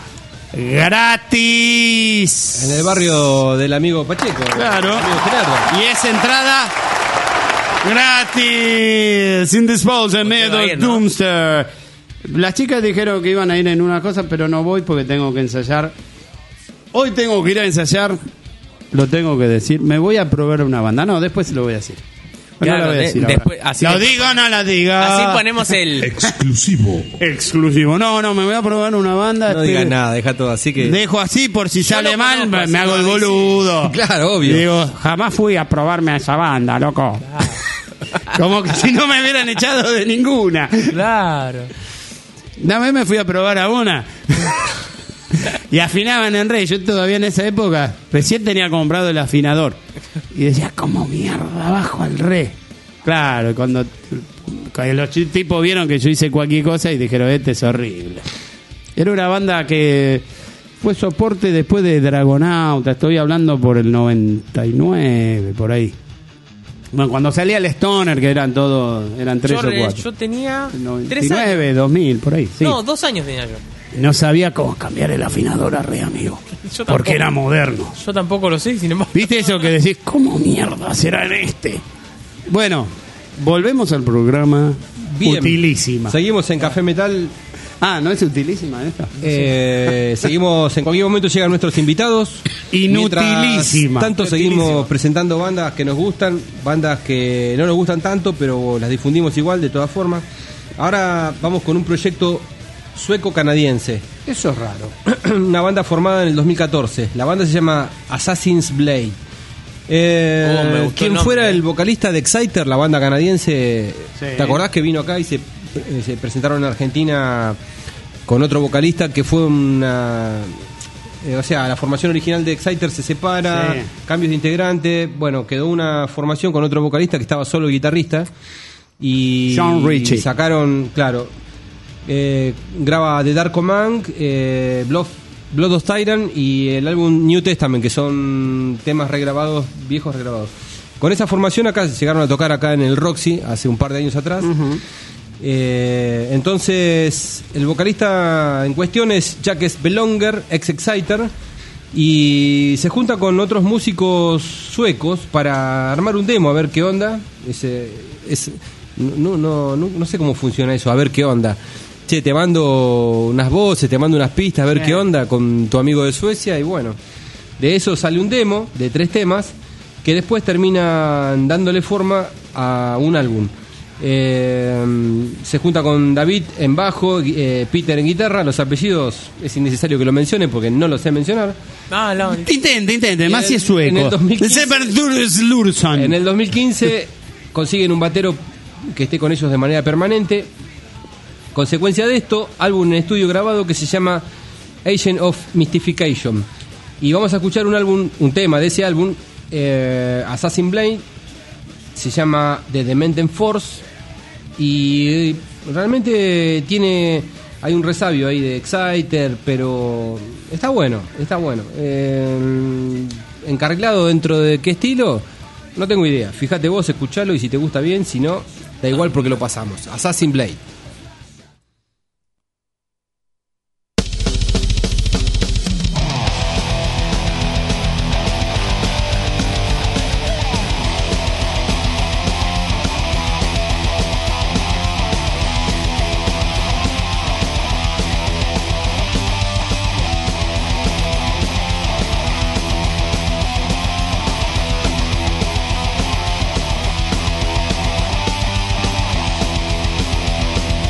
gratis. En el barrio del amigo Pacheco. Claro. Amigo Gerardo. Y es entrada gratis. Indispose en medio va a del ir, ¿no? Doomster. Las chicas dijeron que iban a ir en una cosa, pero no voy porque tengo que ensayar. Hoy tengo que ir a ensayar. Lo tengo que decir. Me voy a probar una banda. No, después se lo voy a decir. No Claro, lo voy a de- decir después- ahora. así ¿Lo que- digo o no lo digo? Así ponemos el. Exclusivo. Exclusivo. No, no, me voy a probar una banda. No espere. digas nada, deja todo así que. Dejo así por si Yo sale lo mal, conozco, me, así me hago no el dice. boludo. Claro, obvio. Digo, jamás fui a probarme a esa banda, loco. Como que si no me hubieran echado de ninguna. Claro. Una vez me fui a probar a una. Y afinaban en re. Yo todavía en esa época recién tenía comprado el afinador. Y decía, como mierda, bajo al re. Claro, cuando, cuando los chi- tipos vieron que yo hice cualquier cosa y dijeron, este es horrible. Era una banda que fue soporte después de Dragonauta. Estoy hablando por el noventa y nueve, por ahí. Bueno, cuando salía el Stoner, que eran todos, eran tres Yo, o re- cuatro. yo tenía tres noventa y años. nueve, dos mil, por ahí. Sí. No, dos años tenía yo. No sabía cómo cambiar el afinador a re, amigo. Yo tampoco. Porque era moderno. Yo tampoco lo sé, sin embargo. ¿Viste eso que decís? ¿Cómo mierda será en este? Bueno, volvemos al programa. Bien. Utilísima. Seguimos en Café Metal. Ah, ¿no es utilísima esta? Eh, seguimos, en cualquier momento llegan nuestros invitados. Inutilísima. Mientras tanto seguimos presentando bandas que nos gustan, bandas que no nos gustan tanto, pero las difundimos igual de todas formas. Ahora vamos con un proyecto sueco-canadiense. Eso es raro. Una banda formada en el dos mil catorce. La banda se llama Assassin's Blade. Eh, Oh, me gustó quien el nombre, fuera eh. el vocalista de Exciter, la banda canadiense, Sí. ¿te acordás que vino acá y se, eh, se presentaron en Argentina con otro vocalista que fue una... eh, o sea, la formación original de Exciter se separa, Sí. cambios de integrante, bueno, quedó una formación con otro vocalista que estaba solo guitarrista y John Ritchie. sacaron, claro, eh, graba The Dark Command, eh, Blood, Blood of Tyrant y el álbum New Testament, que son temas regrabados, viejos regrabados. Con esa formación acá llegaron a tocar acá en el Roxy hace un par de años atrás. Eh, entonces el vocalista en cuestión es Jacques Belonger, ex Exciter, y se junta con otros músicos suecos para armar un demo, a ver qué onda. Ese, es, no, no, no, no sé cómo funciona eso, a ver qué onda. Che, te mando unas voces, te mando unas pistas, a ver Bien. qué onda con tu amigo de Suecia, y bueno, de eso sale un demo de tres temas que después terminan dándole forma a un álbum. Eh, se junta con David en bajo, eh, Peter en guitarra. Los apellidos es innecesario que lo mencione porque no los sé mencionar. Ah, no. Intente, intente, En más el- si es sueco. en el dos mil quince Severturus Lursson. En el dos mil quince consiguen un batero que esté con ellos de manera permanente. Consecuencia de esto, álbum en estudio grabado que se llama Agent of Mystification. Y vamos a escuchar un álbum, un tema de ese álbum, eh, Assassin Blade. Se llama The Demented Force. Y realmente tiene, hay un resabio ahí de Exciter, pero está bueno, está bueno. Eh, encarrilado dentro de qué estilo, no tengo idea. Fíjate vos, escuchalo y si te gusta bien, si no, da igual porque lo pasamos. Assassin Blade. Assassin's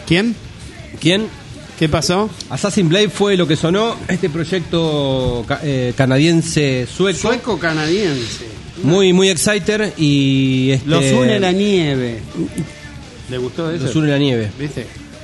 ¿Quién? ¿Quién? ¿Qué pasó? Assassin's Blade fue lo que sonó, este proyecto ca- eh, canadiense-sueco. Sueco-canadiense. Muy, muy exciter y... Este, Los une la nieve. ¿Le gustó eso? Los une la nieve. ¿Viste?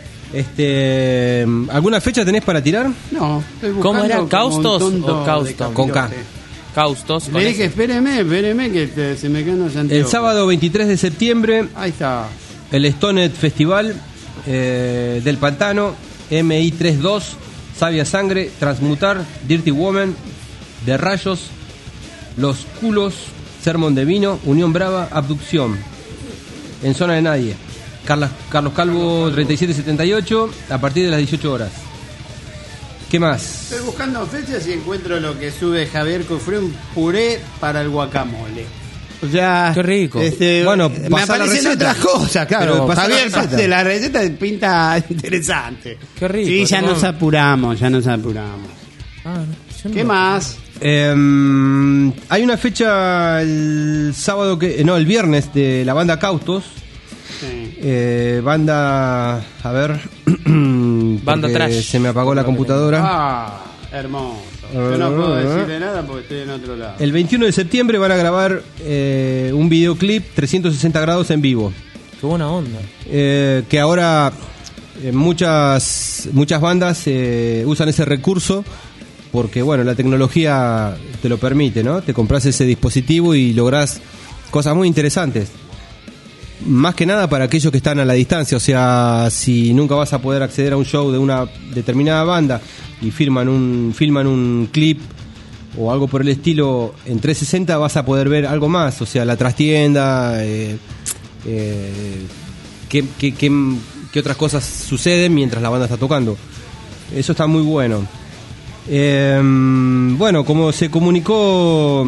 Este, ¿alguna fecha tenés para tirar? No, estoy buscando ¿Cómo era? como un ¿Caustos tonto o de Causton? Con K. capirote. Caustos. con Le ese. dije, espéreme, espéreme, que te- se me quedan los anteojos. El sábado veintitrés de septiembre, Ahí está. el Stoned Festival eh, del Pantano, M I treinta y dos, Sabia Sangre, Transmutar, Dirty Woman, De Rayos, Los Culos, Sermón de Vino, Unión Brava, Abducción. En Zona de Nadie. Carlos, Carlos Calvo treinta y siete setenta y ocho, a partir de las dieciocho horas. ¿Qué más? Estoy buscando fechas y encuentro lo que sube Javier Cofré, un puré para el guacamole. O sea, Qué rico. Este, Bueno, me pasá la aparecen receta. otras cosas, claro. Pero pasá la Javier, receta. pase la receta pinta interesante. Qué rico, Sí, ya tomá. nos apuramos, ya nos apuramos. Ah, no, yo ¿Qué no- más? Eh, hay una fecha el sábado que. No, el viernes de la banda Cautos. Sí. Eh, banda. A ver. Banda porque trash. Se me apagó la computadora. Ah, hermoso. Yo no puedo decirle nada porque estoy en otro lado. El veintiuno de septiembre van a grabar eh, un videoclip trescientos sesenta grados en vivo. Qué buena onda. Eh, que ahora eh, muchas muchas bandas eh, usan ese recurso porque bueno, la tecnología te lo permite, ¿no? Te compras ese dispositivo y lográs cosas muy interesantes. Más que nada para aquellos que están a la distancia, o sea, si nunca vas a poder acceder a un show de una determinada banda y firman un filman un clip o algo por el estilo en trescientos sesenta, vas a poder ver algo más, o sea, la trastienda, eh, eh, qué, qué- qué- qué otras cosas suceden mientras la banda está tocando. Eso está muy bueno. Eh, bueno, como se comunicó,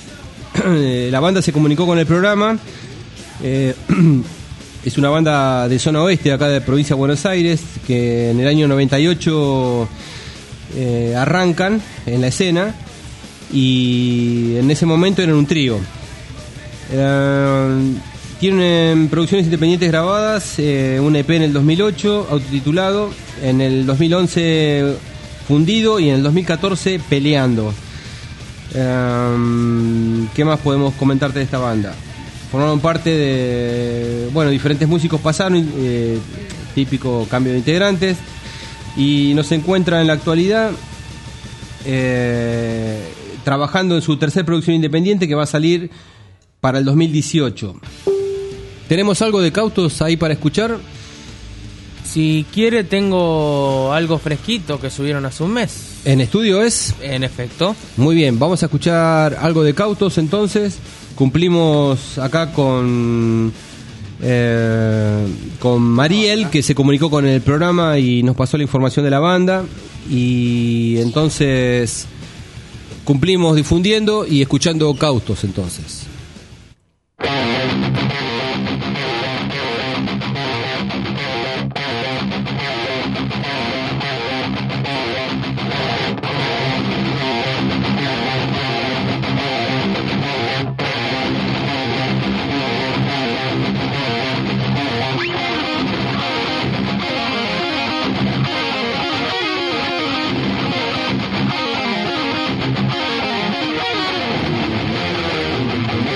la banda se comunicó con el programa. Eh, es una banda de zona oeste, acá de provincia de Buenos Aires, que en el año noventa y ocho eh, arrancan en la escena y en ese momento eran un trío. Eran- tienen producciones independientes grabadas, eh, un E P en el dos mil ocho, autotitulado, en el dos mil once Fundido y en el dos mil catorce Peleando. Eh, ¿Qué más podemos comentarte de esta banda? Formaron parte de, bueno, diferentes músicos pasaron, eh, típico cambio de integrantes, y nos encuentra en la actualidad eh, trabajando en su tercer producción independiente que va a salir para el dos mil dieciocho. ¿Tenemos algo de Cautos ahí para escuchar? Si quiere, tengo algo fresquito que subieron hace un mes. En estudio es. En efecto. Muy bien, vamos a escuchar algo de Cautos entonces. Cumplimos acá con eh, con Mariel, que se comunicó con el programa y nos pasó la información de la banda. Y entonces cumplimos difundiendo y escuchando Cautos entonces. Thank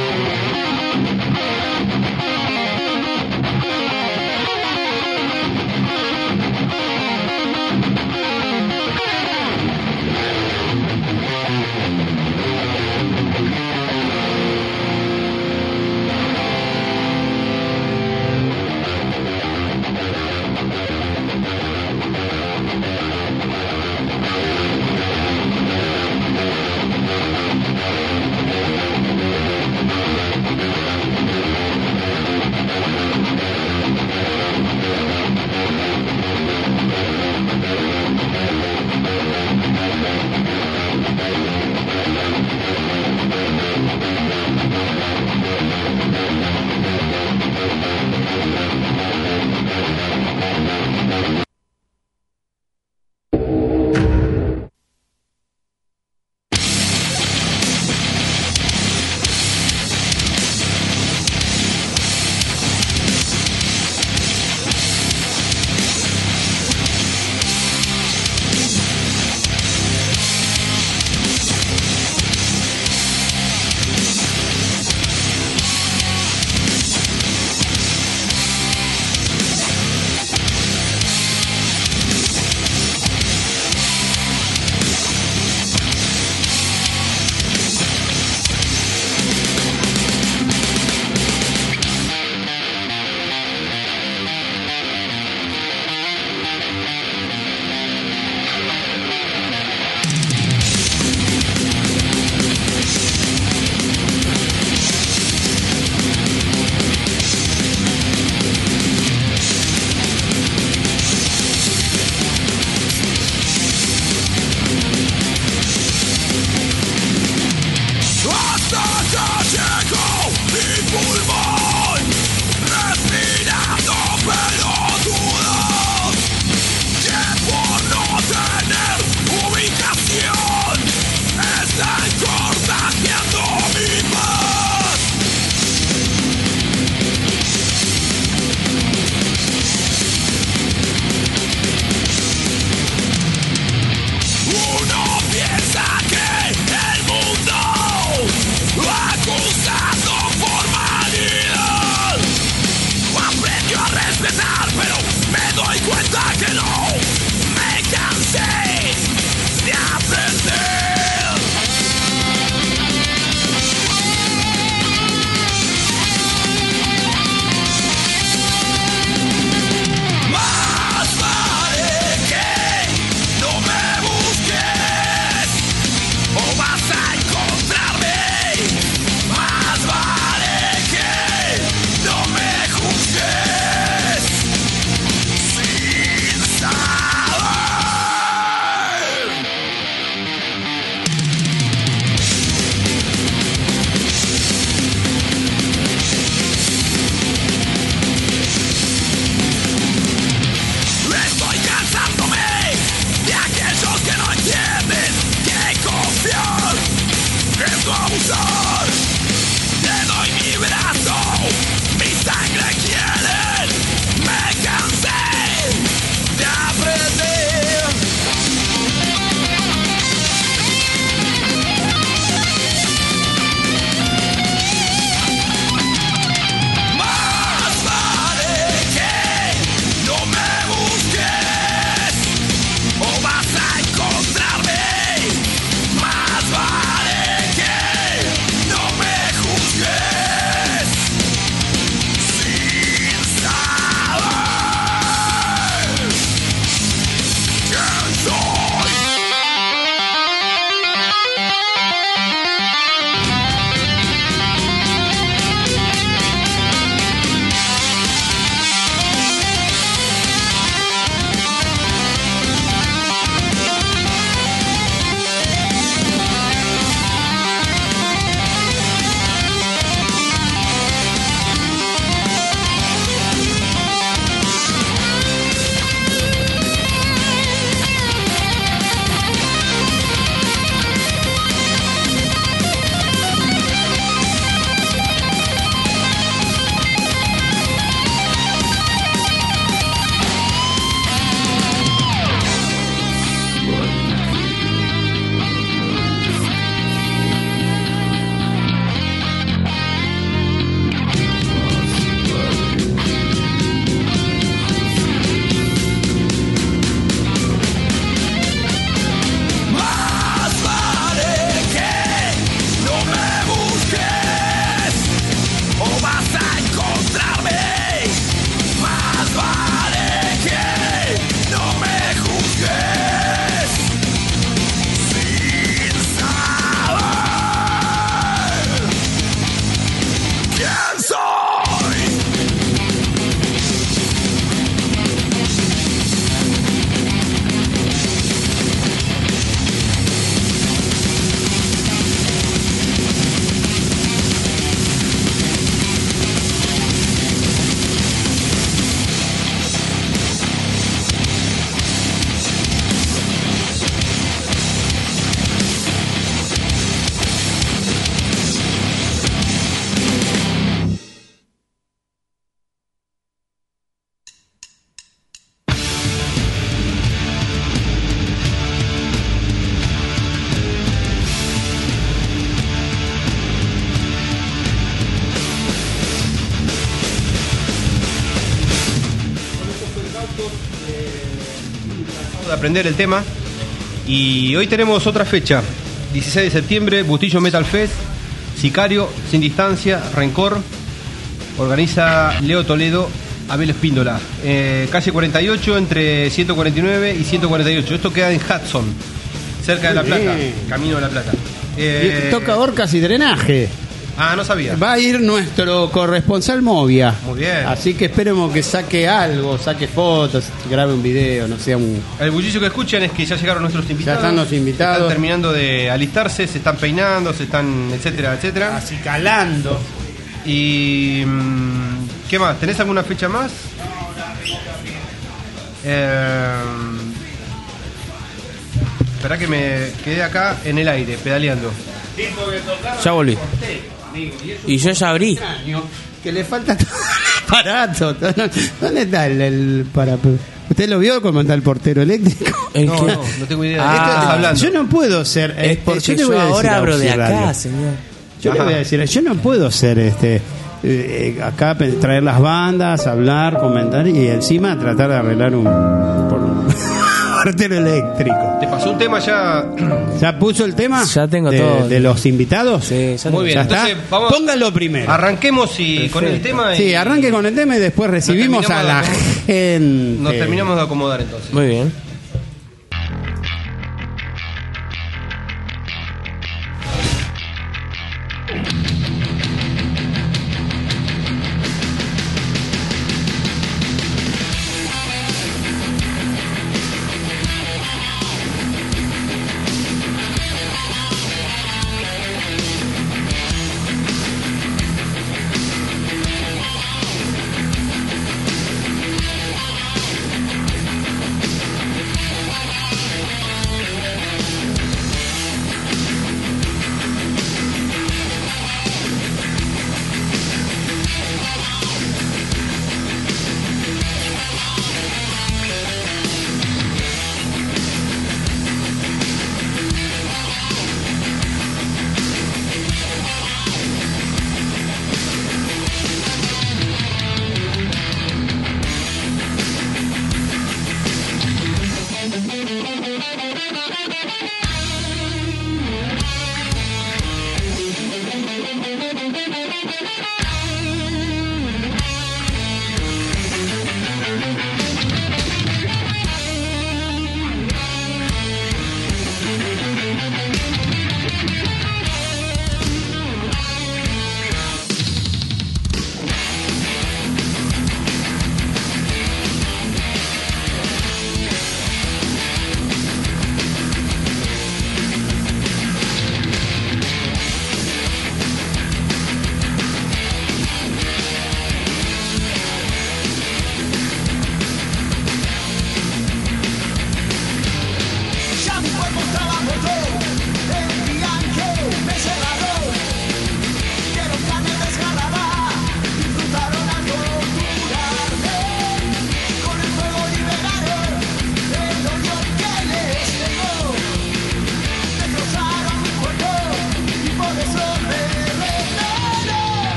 de aprender el tema. Y hoy tenemos otra fecha, dieciséis de septiembre, Bustillo Metal Fest, Sicario, Sin Distancia, Rencor, organiza Leo Toledo, Abel Espíndola, eh, calle cuarenta y ocho entre ciento cuarenta y nueve y ciento cuarenta y ocho. Esto queda en Hudson, cerca de La Plata, camino de La Plata. Eh, Y toca Orcas y Drenaje. Ah, no sabía. Va a ir nuestro corresponsal Movia. Muy bien. Así que esperemos que saque algo, saque fotos, grabe un video, no sea un... El bullicio que escuchan es que ya llegaron nuestros invitados. están los invitados. Están terminando de alistarse, se están peinando, se están, etcétera, etcétera. Así calando. Y... mm, ¿qué más? ¿Tenés alguna fecha más? Eh, Esperá que me quedé acá en el aire, pedaleando. Ya volví. Y yo ya abrí. Que le falta todo el aparato. ¿Dónde está el, el para? ¿Usted lo vio cómo está el portero eléctrico? ¿El No, qué? no, no tengo idea. Ah, ¿De qué estás hablando? Yo no puedo ser. Es este, porque le yo, voy a decir ahora a abro de Oxy acá, Radio. señor. Yo le Ajá. voy a decir, yo no puedo ser este eh, acá pe- traer las bandas, hablar, comentar y encima tratar de arreglar un, por un portero eléctrico. ¿Te pasó un tema ya? ¿Ya puso el tema? Ya tengo de, todo. de los invitados. Sí, ya Muy bien, ¿Ya entonces está? vamos- Póngalo primero. Arranquemos y con el tema. Y Sí, arranque con el tema y después recibimos a terminamos la de acomodar. gente. Nos terminamos de acomodar entonces. Muy bien. Thank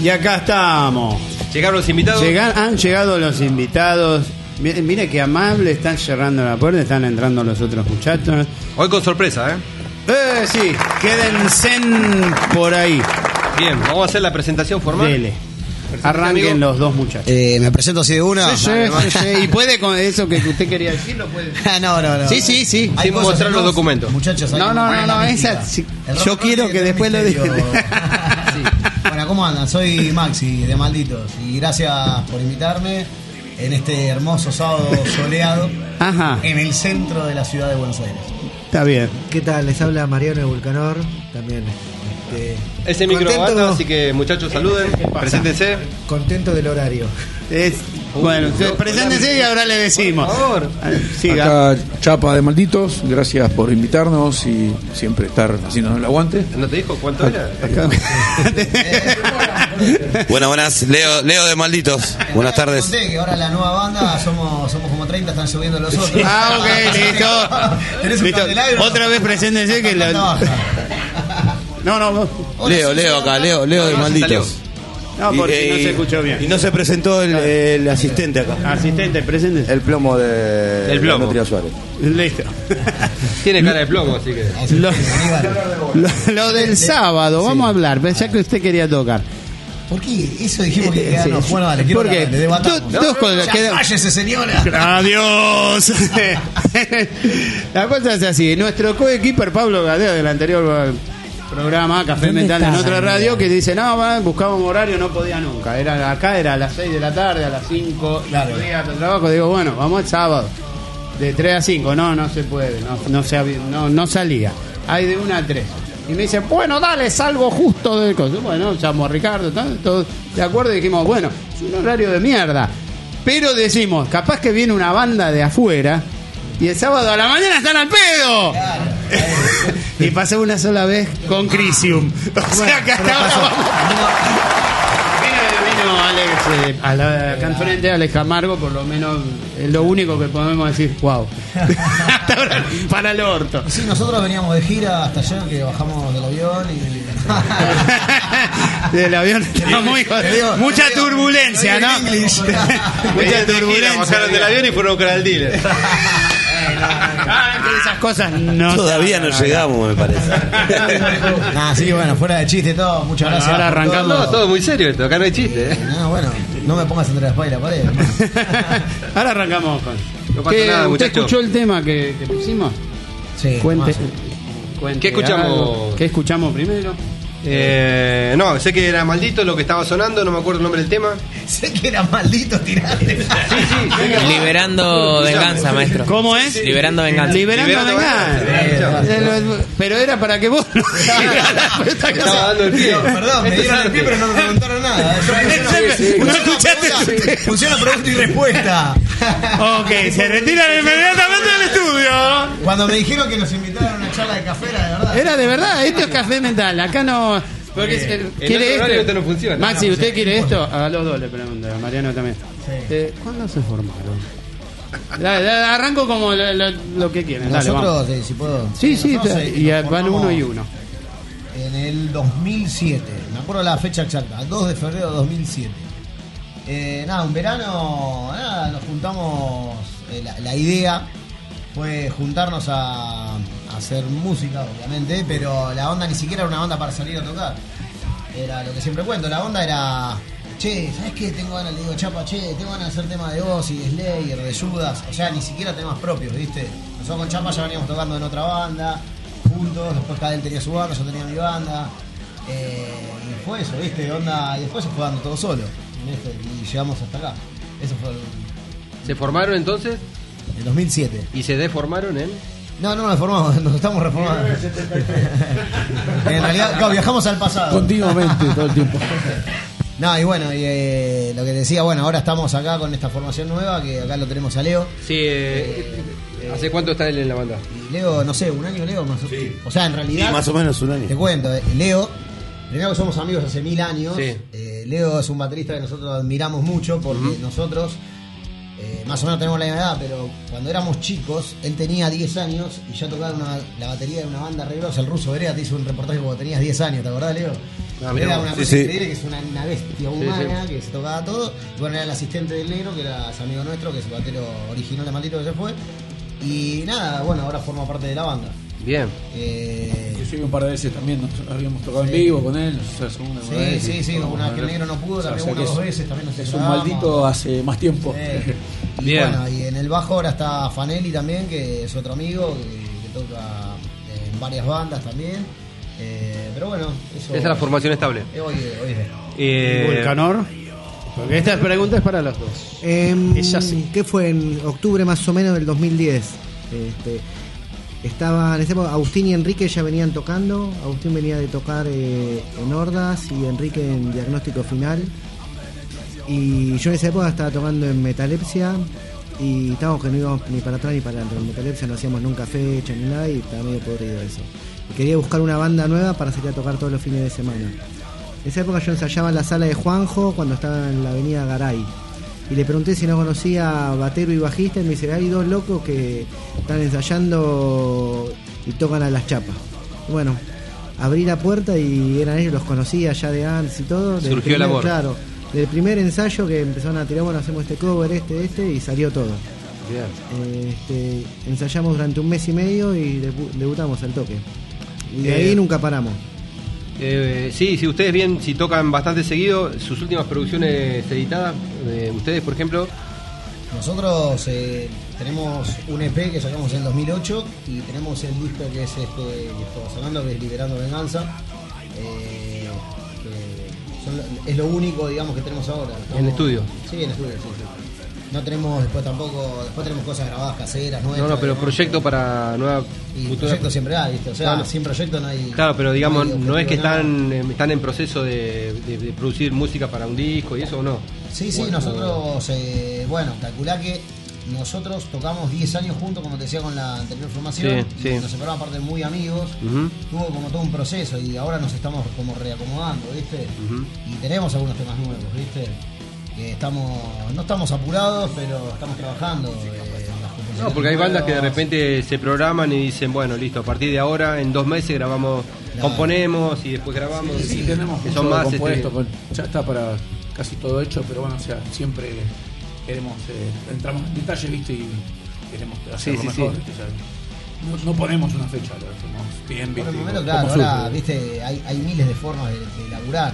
Y acá estamos. Llegaron los invitados. Llegan, han llegado los invitados. Mire, mire qué amable, están cerrando la puerta, están entrando los otros muchachos. Hoy con sorpresa, ¿eh? Eh, sí, quédense por ahí. Bien, vamos a hacer la presentación formal. Dele. Arranquen amigo. los dos muchachos. Eh, me presento así de una. Sí, sí, sí, sí. Y puede con eso que usted quería decir, lo puede. no, no, no. Sí, sí, sí. Hay Sin cosas mostrar que los no- documentos. Muchachos, hay No, que no, poner no, la no, mística. esa- sí. El rock Yo and roll quiero tiene que tener después lo misterio. diga. Sí. Bueno, ¿cómo andan? Soy Maxi de Malditos y gracias por invitarme en este hermoso sábado soleado Ajá, en el centro de la ciudad de Buenos Aires. está bien. ¿Qué tal? Les habla Mariano de Vulcanor. También este, Ese micro contento, anda, así que muchachos saluden, preséntense. contento del horario. Es, bueno, preséntense y ahora le decimos. Por favor. Siga. Acá Chapa de Malditos, gracias por invitarnos y siempre estar haciéndonos el aguante. ¿No te dijo cuánto era? Acá. Buenas, buenas. Leo, Leo de Malditos. Buenas Acá tardes. Conté que ahora la nueva banda somos, somos como treinta, están subiendo los otros. Ah, ok, listo. ¿Tenés un Listo. candelabro? Otra vez preséntense que la... Planta baja. No, no, no. Hola, Leo, sí, Leo soy acá, Hernán. Leo, Leo de No, no, se Malditos. No, porque no se escuchó bien. Y no se presentó el, el asistente acá. Asistente, preséntense. El plomo de El plomo. Nutria Suárez. Listo. Tiene cara de plomo, así que. Lo, Aníbal. lo- lo del sábado, vamos a hablar, pensé que usted quería tocar. ¿Por qué? Eso dijimos que Sí. quedarnos. Bueno, dale, quiero Porque que le debatamos. do- dos cosas. Ya queda- cállese, señora. Adiós. La cosa es así. Nuestro coequiper Pablo Gadeo del anterior programa Café ¿Dónde Mental en está? otra radio que dice, no, va, buscaba un horario, no podía nunca. Era acá era a las seis de la tarde, a las cinco, Claro. podía al trabajo. Digo, bueno, vamos el sábado. De tres a cinco, no, no se puede, no, no, se, había- no, no salía. Hay de una a tres. Y me dice, bueno, dale, salgo justo del coso. Bueno, llamo a Ricardo, tal, todos de acuerdo, y dijimos, bueno, es un horario de mierda. Pero decimos, capaz que viene una banda de afuera y el sábado a la mañana están al pedo. Y pasó una sola vez con Crisium. O sea que hasta ahora vino, vino Alex, eh, a la, acá enfrente, Alex Camargo, por lo menos es lo único que podemos decir, wow. Hasta ahora para el orto. Sí, nosotros veníamos de gira hasta ayer que bajamos del avión y. Del avión estaba muy Te digo, mucha te digo, turbulencia, te digo ¿no? en English. Mucha turbulencia. Bajaron del avión y fueron a buscar al dealer. Ah, que esas cosas no Todavía no llegamos, me parece. Nah, sí, bueno, fuera de chiste todo, muchas Bueno, gracias. ahora por arrancamos. todo. No, todo muy serio esto, acá no hay chiste, ¿eh? No, bueno, no me pongas entre la espada y la pared, hermano. Ahora arrancamos con. No pasa ¿Qué- nada, ¿Usted muchacho. escuchó el tema que, que pusimos? Sí, Cuente, más. cuente ¿Qué escuchamos? algo. ¿Qué escuchamos primero? Eh, no, sé que era maldito lo que estaba sonando, no me acuerdo el nombre del tema. Sé que era maldito tirante. Liberando venganza, maestro. ¿Cómo es? Liberando venganza. Liberando, Liberando venganza. venganza. Eh, lo- Pero era para que vos no digas la puta que- Estaba dando el pie. Perdón, me dieron el pie, pero no me preguntaron nada. Yo funciono- Sí, sí. funciona No escuchaste. pregunta- Funciona pregunta y respuesta. Ok, se retiran inmediatamente del estudio. Cuando me dijeron que nos invitaron a una charla de café, era de verdad. Era de verdad, esto es café mental. Acá no. Porque eh, En ¿quiere otro horario esto? esto no funciona. Maxi, ¿usted quiere esto? A los dos le pregunto, a Mariano también. Eh, ¿Cuándo se formaron? Dale, dale, arranco como lo, lo- lo que quieren. Dale, vamos. Nosotros, eh, si puedo. Sí, sí, nosotros, eh, y nos van formamos uno y uno. En el dos mil siete, me acuerdo la fecha exacta, dos de febrero de dos mil siete. Eh, nada, un verano, nada, nos juntamos, eh, la, la idea fue juntarnos a, a hacer música, obviamente, pero la onda ni siquiera era una banda para salir a tocar. Era lo que siempre cuento, la onda era, che, ¿sabes qué? Tengo ganas, le digo, Chapa, che, tengo ganas de hacer temas de Ozzy, de Slayer, de Judas, o sea, ni siquiera temas propios, ¿viste? Nosotros con Chapa ya veníamos tocando en otra banda, juntos, después cada él tenía su banda, yo tenía mi banda, eh, y fue eso, ¿viste? Onda, y después se fue dando todo solo, ¿viste? Y llegamos hasta acá. Eso fue el, ¿Se formaron entonces? el dos mil siete. ¿Y se deformaron en? No, no nos reformamos, nos estamos reformando. En realidad, claro, viajamos al pasado. Continuamente, todo el tiempo. No, y bueno, y, eh, lo que decía, bueno, ahora estamos acá con esta formación nueva, que acá lo tenemos a Leo. Sí, eh, ¿hace cuánto está él en la banda? Y Leo, no sé, un año Leo más o menos. O sea, en realidad, Sí, más o menos un año. te cuento, eh, Leo, primero que somos amigos hace mil años. Sí. Eh, Leo es un baterista que nosotros admiramos mucho porque nosotros eh, más o menos tenemos la misma edad, pero cuando éramos chicos, él tenía diez años y ya tocaba una, la batería de una banda re grosa. El ruso Berea te hizo un reportaje cuando tenías diez años, ¿te acordás, Leo? Ah, Era una sí, cosa sí. increíble, que es una, una bestia humana, sí. que se tocaba todo. Y bueno, era el asistente del negro, que era ese amigo nuestro, que es el batero original de Maldito que se fue. Y nada, bueno, ahora forma parte de la banda. Bien. Eh, Yo llegué un par de veces también, nos habíamos tocado Sí. en vivo con él. O sea, segunda sí, vez, sí, sí, tocamos una con que el él. negro no pudo, O sea, también o sea, una que dos es- veces, también nos Es un grabamos. maldito hace más tiempo. Sí. Y Bien. bueno, y en el bajo ahora está Fanelli también, que es otro amigo que, que toca en varias bandas también. Eh, pero bueno, eso. Esa es la formación estable. Eh, hoy, hoy es. Eh, Vulcanor. Porque esta pregunta es para los dos. Em, Ella sí. ¿Qué fue? En octubre más o menos del dos mil diez. Este, estaban, en esa época, Agustín y Enrique ya venían tocando. Agustín venía de tocar eh, en Hordas y Enrique en Diagnóstico Final. Y yo en esa época estaba tocando en Metalepsia y estábamos que no íbamos ni para atrás ni para adelante. En Metalepsia no hacíamos nunca fecha ni nada y estaba medio podrido eso. Y quería buscar una banda nueva para salir a tocar todos los fines de semana. En esa época yo ensayaba en la sala de Juanjo cuando estaba en la avenida Garay. Y le pregunté si no conocía batero y bajista y me dice, hay dos locos que están ensayando y tocan a las chapas. Y bueno, abrí la puerta y eran ellos, los conocía ya de antes y todo. Del Surgió el primer- amor. Claro, del primer ensayo que empezaron a tirar, bueno, hacemos este cover, este, este, y salió todo. bien. Este, ensayamos durante un mes y medio y debu- debutamos al toque. Y de Eh, ahí nunca paramos. Eh, sí, si ustedes bien, si tocan bastante seguido, sus últimas producciones editadas, eh, ustedes por ejemplo, Nosotros eh, tenemos un E P que sacamos en dos mil ocho y tenemos el disco que es este que estamos hablando, que es Liberando Venganza. Eh, que son lo- es lo único, digamos, que tenemos ahora. Estamos- en estudio. Sí, en estudio, sí, sí. No tenemos después tampoco, después tenemos cosas grabadas caseras, No, nuestras. no, pero digamos. proyecto para nueva Y futura. proyecto siempre hay, ¿viste? O sea, Claro. sin proyecto no hay. Claro, pero digamos, hay no es que objetivo de nada. están, eh, están en proceso de, de- de producir música para un disco y eso o no. Sí, sí, Bueno, nosotros, eh, bueno, calculá que nosotros tocamos diez años juntos, como te decía, con la anterior formación. Sí, sí. Nos separamos aparte muy amigos. Ujú. Tuvo como todo un proceso y ahora nos estamos como reacomodando, ¿viste? Ujú. Y tenemos algunos temas nuevos, ¿viste? Que estamos, no estamos apurados, pero estamos trabajando. eh, en las composiciones No, porque hay bandas que de nuevas. repente se programan y dicen, bueno, listo, a partir de ahora, en dos meses grabamos, Claro. componemos y después grabamos. Sí, y- tenemos que mucho son más compuesto, este, con- ya está para casi todo hecho, pero bueno, o sea, siempre queremos, eh, entramos en detalle, ¿viste? Y queremos hacerlo Sí, sí, mejor, sí. ¿viste? O sea, no, no ponemos una fecha, lo hacemos bien, Por ¿viste? el momento, Como claro, ahora, surge. viste, hay, hay miles de formas de, de laburar.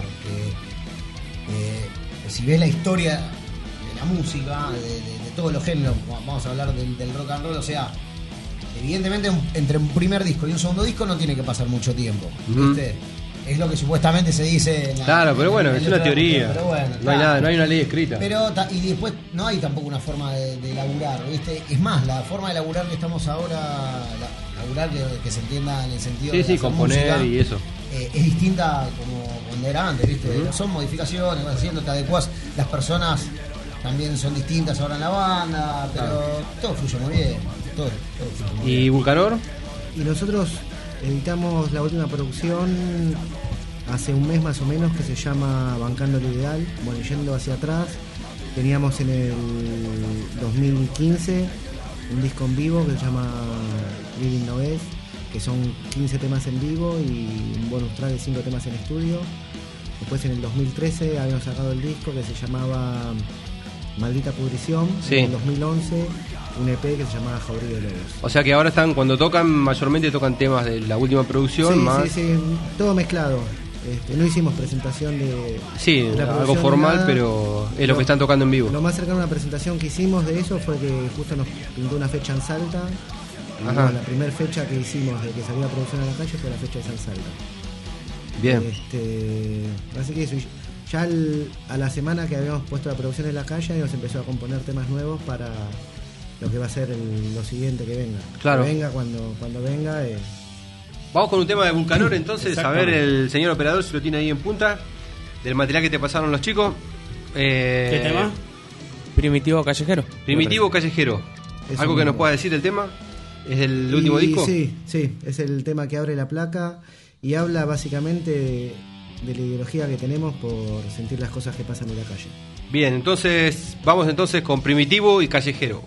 Que, eh, si ves la historia de la música, de, de- de todos los géneros, vamos a hablar del, del rock and roll, o sea, evidentemente un- entre un primer disco y un segundo disco no tiene que pasar mucho tiempo, Ujú. ¿viste? Es lo que supuestamente se dice en la- Claro, pero bueno, en es el una otro teoría. ámbito, pero bueno, No hay claro. nada, no hay una ley escrita. Pero ta- y después no hay tampoco una forma de, de laburar, ¿viste? Es más, la forma de laburar que estamos ahora, la- laburar que, que se entienda en el sentido Sí, de sí, hacer componer música, y eso. eh, es distinta como cuando era antes, ¿viste? Ujú. Son modificaciones, vas haciendo, te adecuás, las personas también son distintas ahora en la banda, pero todo fluye muy bien, todo, todo fluye muy bien. ¿Y Vulcanor? Y nosotros editamos la última producción hace un mes más o menos, que se llama Bancando lo Ideal. Bueno, yendo hacia atrás, teníamos en el dos mil quince un disco en vivo que se llama Living No Es, que son quince temas en vivo y un bonus track de cinco temas en estudio. Después en el dos mil trece habíamos sacado el disco que se llamaba Maldita Pudrición. Sí. En el dos mil once un E P que se llamaba Jaurío de Lobos. O sea que ahora están, cuando tocan, mayormente tocan temas de la última producción, Sí, más... sí, sí, todo mezclado. Este, no hicimos presentación de, Sí, de la algo producción ni formal, nada. pero es lo que están tocando en vivo. Lo más cercano a una presentación que hicimos de eso fue que justo nos pintó una fecha en Salta. Y Ajá. bueno, la primera fecha que hicimos de que salió la producción a la calle fue la fecha de San Salta. Bien. Este, así que eso, y ya al- a la semana que habíamos puesto la producción en la calle, nos empezó a componer temas nuevos para lo que va a ser el- lo siguiente que venga. Claro. Que venga cuando, cuando venga. eh, Vamos con un tema de Vulcanor entonces, a ver Exactamente. el señor operador si lo tiene ahí en punta, del material que te pasaron los chicos. Eh, ¿Qué tema? Primitivo callejero. Primitivo Callejero. Es ¿Algo un- que nos pueda decir del tema? ¿Es el Y último disco? Sí, sí, es el tema que abre la placa y habla básicamente de, de la ideología que tenemos por sentir las cosas que pasan en la calle. Bien, entonces vamos entonces con Primitivo y Callejero.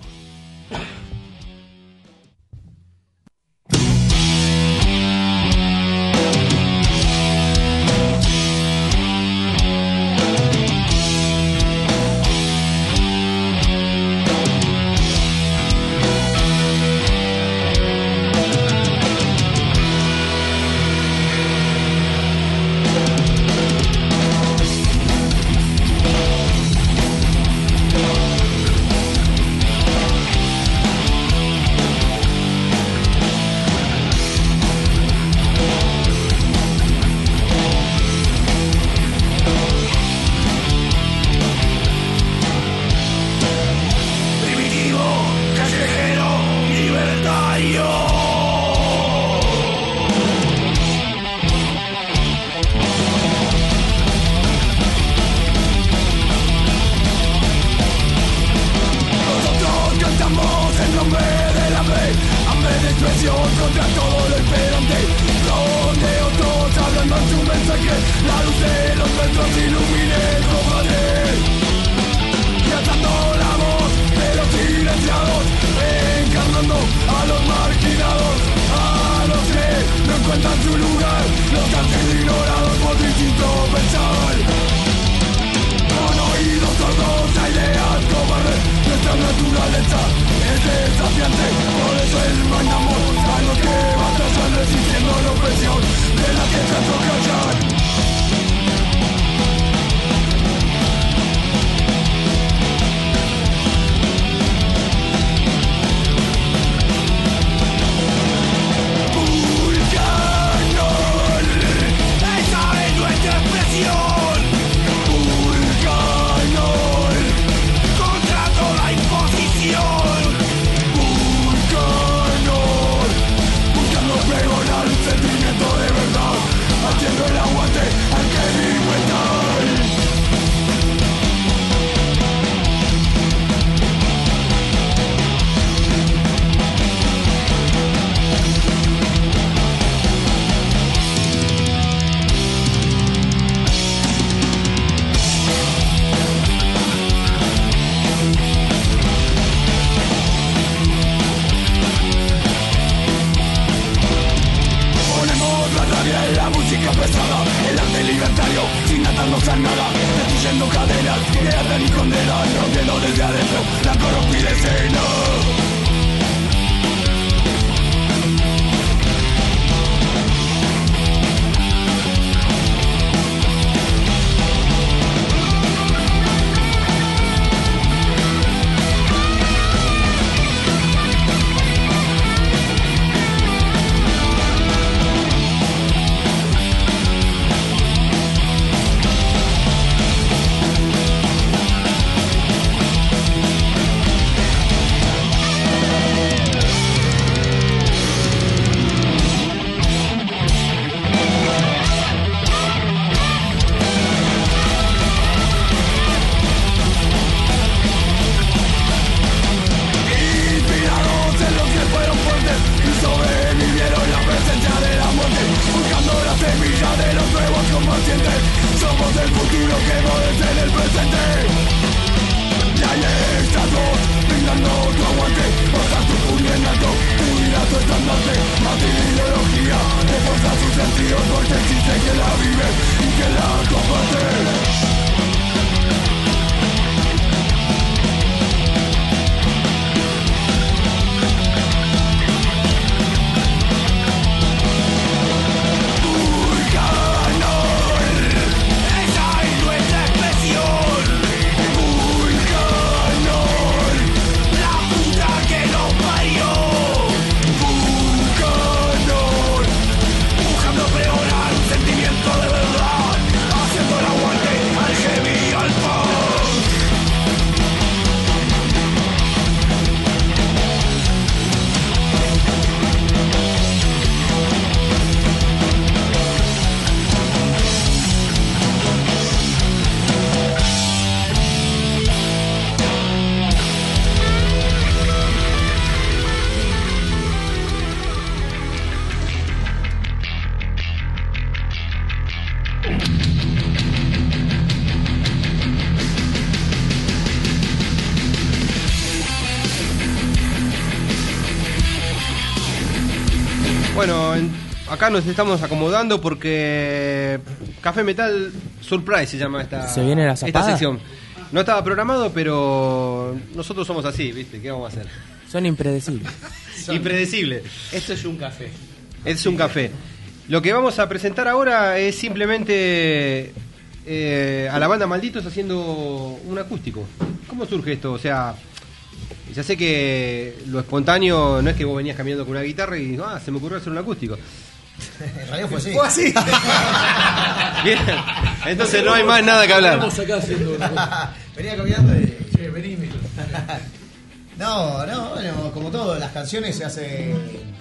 acá nos estamos acomodando porque Café Metal Surprise se llama esta, ¿Se viene la esta zapada? sección. No estaba programado, pero nosotros somos así, ¿viste? ¿Qué vamos a hacer? Son impredecibles. Impredecible. Esto es un café. Es un café. Lo que vamos a presentar ahora es simplemente eh, a la banda Malditos haciendo un acústico. ¿Cómo surge esto? O sea, ya sé que lo espontáneo no es que vos venías caminando con una guitarra y ah, se me ocurrió hacer un acústico. En realidad fue así. Fue así. Bien. Entonces no hay más nada que hablar. Estamos acá haciendo una cosa. Venía caminando y... Che, vení, mira. No, no, bueno, como todo, las canciones se hacen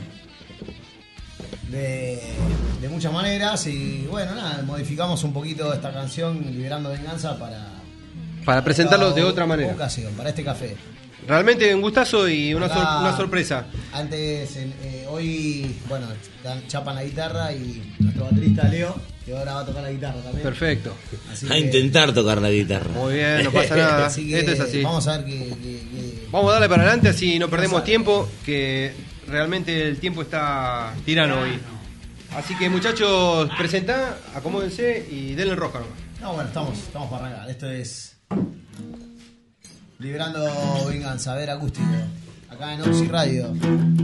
de, de muchas maneras y bueno, nada, modificamos un poquito esta canción Liberando Venganza para... Para presentarlo de esta otra manera. ocasión, para este café. Realmente un gustazo y una, Acá, sor- una sorpresa. Antes, en- eh, hoy, bueno, dan- chapan la guitarra y nuestro baterista Leo, que ahora va a tocar la guitarra también. Perfecto. Así A que- intentar tocar la guitarra. Muy bien, no pasa nada. Así que Esto es así. Vamos a ver que... que- que- Vamos a darle para adelante así no perdemos Vamos a- tiempo, que realmente el tiempo está tirano hoy. Así que muchachos, presentá, acomódense y denle roja nomás. No, bueno, estamos, estamos para arrancar. Esto es Liberando Venganza, a ver, acústico. Acá en Oxy Radio.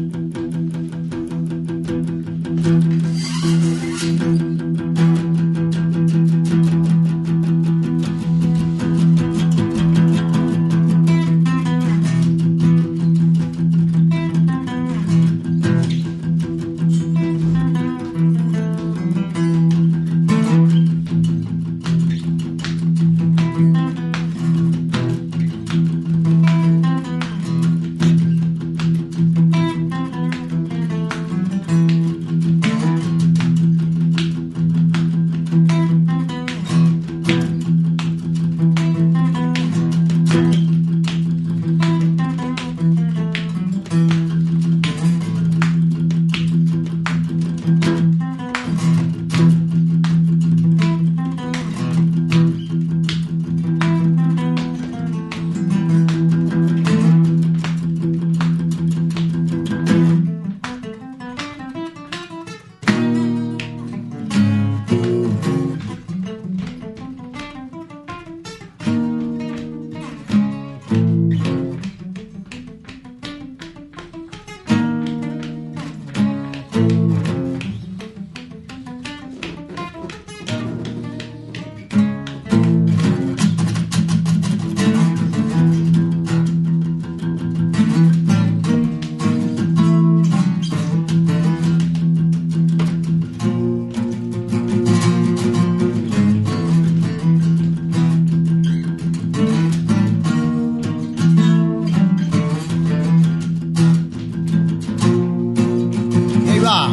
Y ahí va.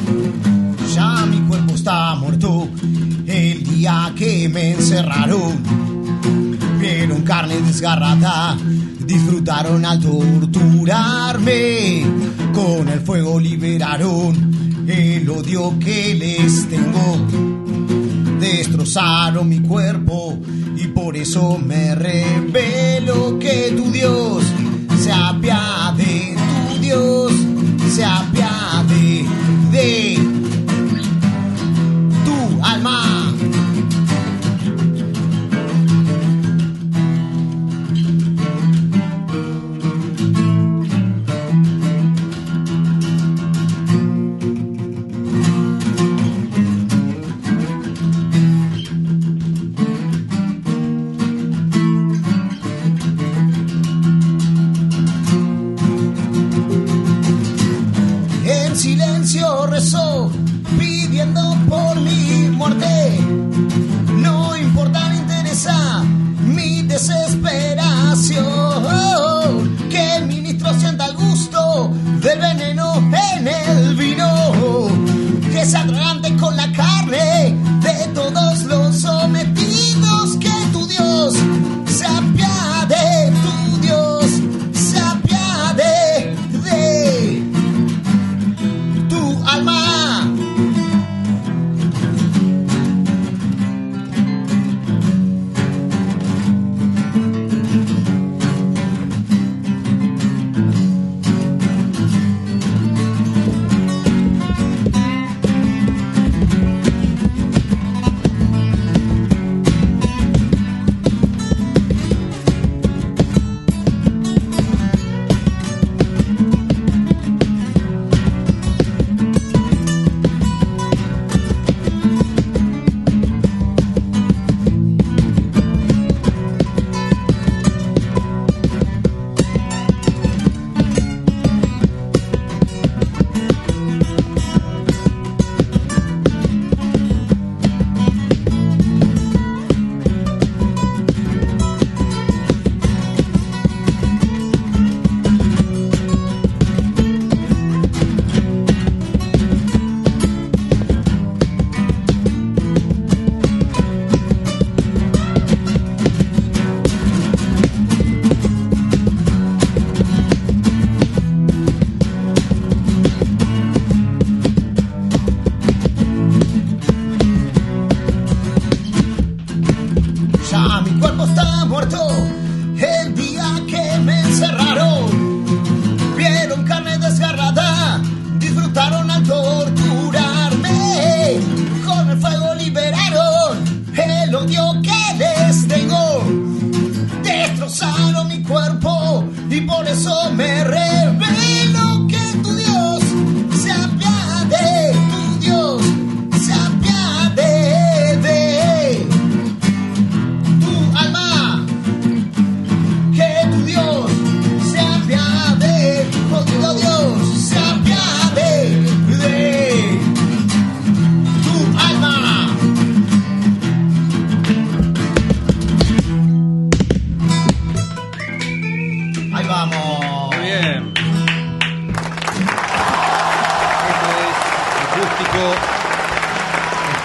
Ya mi cuerpo está muerto. El día que me encerraron, vieron carne desgarrada, disfrutaron al torturarme. Con el fuego liberaron el odio que les tengo. Destrozaron mi cuerpo y por eso me revelo. Que tu Dios se apiade, tu Dios se apiade de tu alma.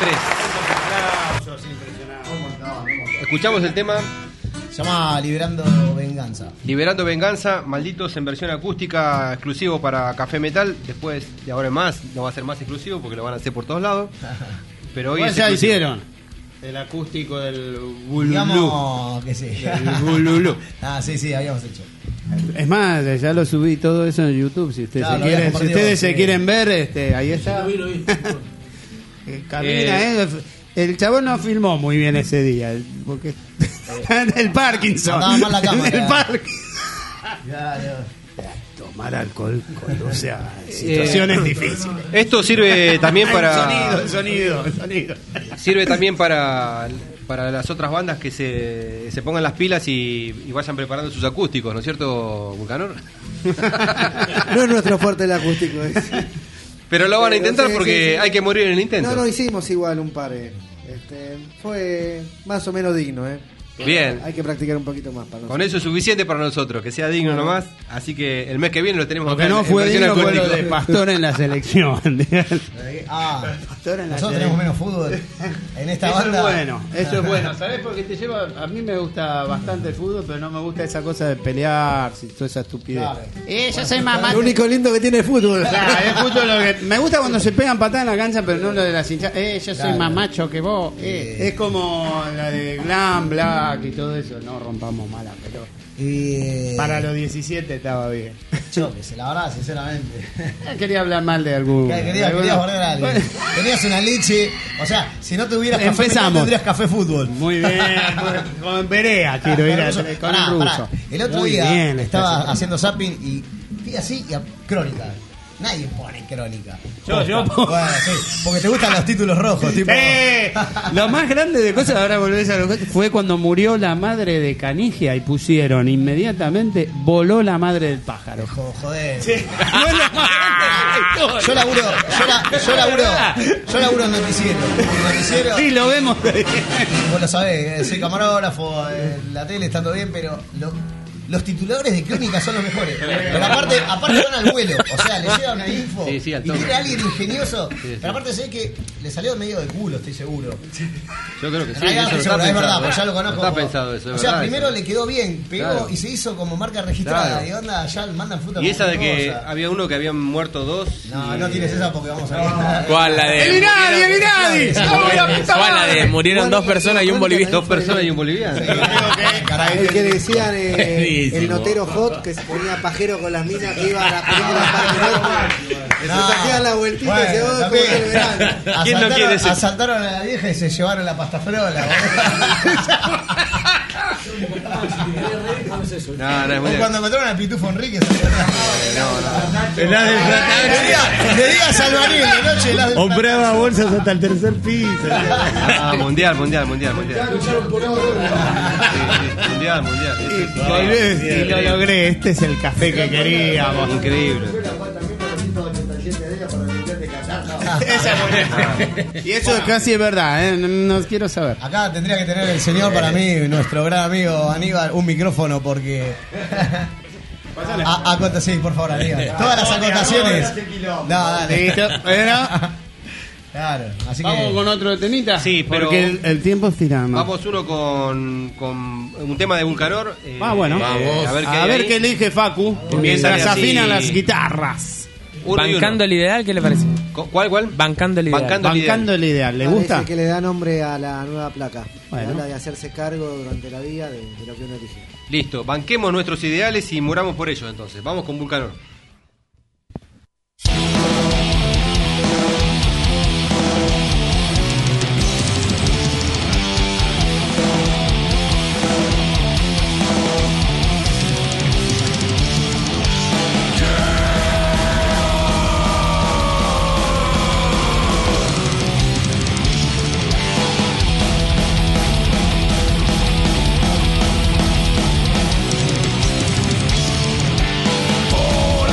tres. Escuchamos el tema Se llama Liberando Venganza. Liberando Venganza, Malditos, en versión acústica, exclusivo para Café Metal. Después, de ahora en más, no va a ser más exclusivo porque lo van a hacer por todos lados. Pero hoy Igual es ya exclusivo. hicieron el acústico del Bululú. Digamos que sí. Del Bululú. Ah, sí, sí, habíamos hecho. Es más, ya lo subí todo eso en YouTube. Si ustedes, Claro, se, lo quieren, habías si compartido ustedes vos, se sí. quieren ver, este, ahí está. Eh, Camina, eh. El chabón no filmó muy bien ese día. el- Porque el Parkinson. Andaba mal la cámara. El Parkinson. Ya, ya. Tomar alcohol, cuando, o sea, situaciones Eh, difíciles. Esto sirve también para. El sonido, el sonido, el sonido. Sirve también para, para las otras bandas que se, se pongan las pilas y, y vayan preparando sus acústicos, ¿no es cierto, Vulcanor? No es nuestro fuerte el acústico. Es. Pero lo van a Pero intentar sí, porque sí, sí. hay que morir en el intento. No, no, hicimos igual un par. eh. Este, fue más o menos digno, ¿eh? Bien. Hay que practicar un poquito más para Con nosotros. eso es suficiente para nosotros, que sea digno nomás. Así que el mes que viene lo tenemos Lo que acá no en- fue en versión digno fue lo acústica. de Pastor en la selección. Ah, Pastor en la nosotros selección. tenemos menos fútbol en esta Eso banda. es bueno, eso es bueno. ¿Sabes? Porque te lleva. A mí me gusta bastante el fútbol, pero no me gusta esa cosa de pelear, y toda esa estupidez. Claro. Eh, yo soy mamá. Lo único lindo que tiene el fútbol. Claro, es justo lo que- me gusta cuando se pegan patadas en la cancha, pero no lo de las hinchas. Eh, yo soy Claro. más macho que vos. Eh, es como la de Glam, Black y todo eso. No rompamos mala, pero Y, para los diecisiete estaba bien. Yo, que se la verdad, sinceramente. Quería hablar mal de algún. Que querías, de querías alguno. borrar a alguien. Tenías una leche. O sea, si no tuvieras café metal, Empezamos. tendrías café fútbol. Muy bien, con, con Berea quiero ir a, Pará, con pará, el pará. ruso. El otro Muy día bien, estaba está haciendo zapping y vi así y a crónica. Nadie pone crónica. Yo, yo. Bueno, sí, porque te gustan los títulos rojos, tipo. ¡Eh! Lo más grande de cosas, ahora volvés a lo que fue cuando murió la madre de Canigia y pusieron inmediatamente voló la madre del pájaro. Jo- Joder. Sí. No es lo más grande de la historia. Yo laburo, yo, la, yo laburo, yo laburo en noticiero. En noticiero. Sí, lo vemos. Vos lo sabés, eh, soy camarógrafo, eh, la tele está todo bien, pero lo- los tituladores de crónica son los mejores. Pero aparte, aparte van al vuelo, o sea, le llega una info Sí, sí, al y toque. tiene alguien ingenioso. sí. Pero aparte sé que le salió medio de culo, estoy seguro. Yo creo que En sí. realidad eso estoy está seguro, es verdad, pensado, porque ya lo ¿eh? conozco. Está como- pensado eso, es O sea, verdad primero eso. le quedó bien, pegó Claro. y se hizo como marca registrada. Claro. Y onda, ya mandan fruta Y esa de que cosa. había uno que habían muerto dos. No, y- no tienes esa porque vamos a ¿Cuál? La de. ¡El Inadi, el Inadi! ¡Vamos, la puta ¿Cuál? La madre! de murieron Bueno, dos personas y un bueno, boliviano. Dos personas y un boliviano. El que decían eh, Buenísimo. el notero hot que se ponía pajero con las minas que iba a la película Parque Norte. Se saquean la vueltita y se Bueno, van como también. que el verano. ¿Quién no Asaltaron- quiere ese? Asaltaron a la vieja y se llevaron la pasta frola. No, no, es muy O bien. cuando encontraron al Pitufo Enrique. Le La del Platanero. digas al Baní de noche. las del Compraba bolsas hasta el tercer piso. Ah, mundial, mundial, mundial, mundial. Sí, sí, mundial, mundial. Sí, sí, sí. Y lo logré, este es el café que queríamos. Increíble. Esa es buena. Y eso casi es verdad, ¿eh? No, no quiero saber. Acá tendría que tener el señor, para mí, nuestro gran amigo Aníbal, un micrófono porque. A, acota- sí, por favor, Aníbal. Todas las acotaciones. No, dale. Listo. Bueno, Claro, así vamos que. con otro temita. Sí, pero- Porque el, el tiempo es tirano. Vamos uno con, con un tema de Vulcanor. eh, Ah, bueno. eh, a ver qué, A hay ver ahí. qué elige Facu mientras sale así. afinan las guitarras. Uno y uno. Bancando el ideal, ¿qué le parece? Co- ¿Cuál, cuál? Bancando el ideal. Bancando el ideal. Bancando el ideal, ¿le Parece gusta? que le da nombre a la nueva placa. Bueno. A la hora de hacerse cargo durante la vida de, de lo que uno elige. Listo, banquemos nuestros ideales y muramos por ellos entonces. Vamos con Vulcanor. Por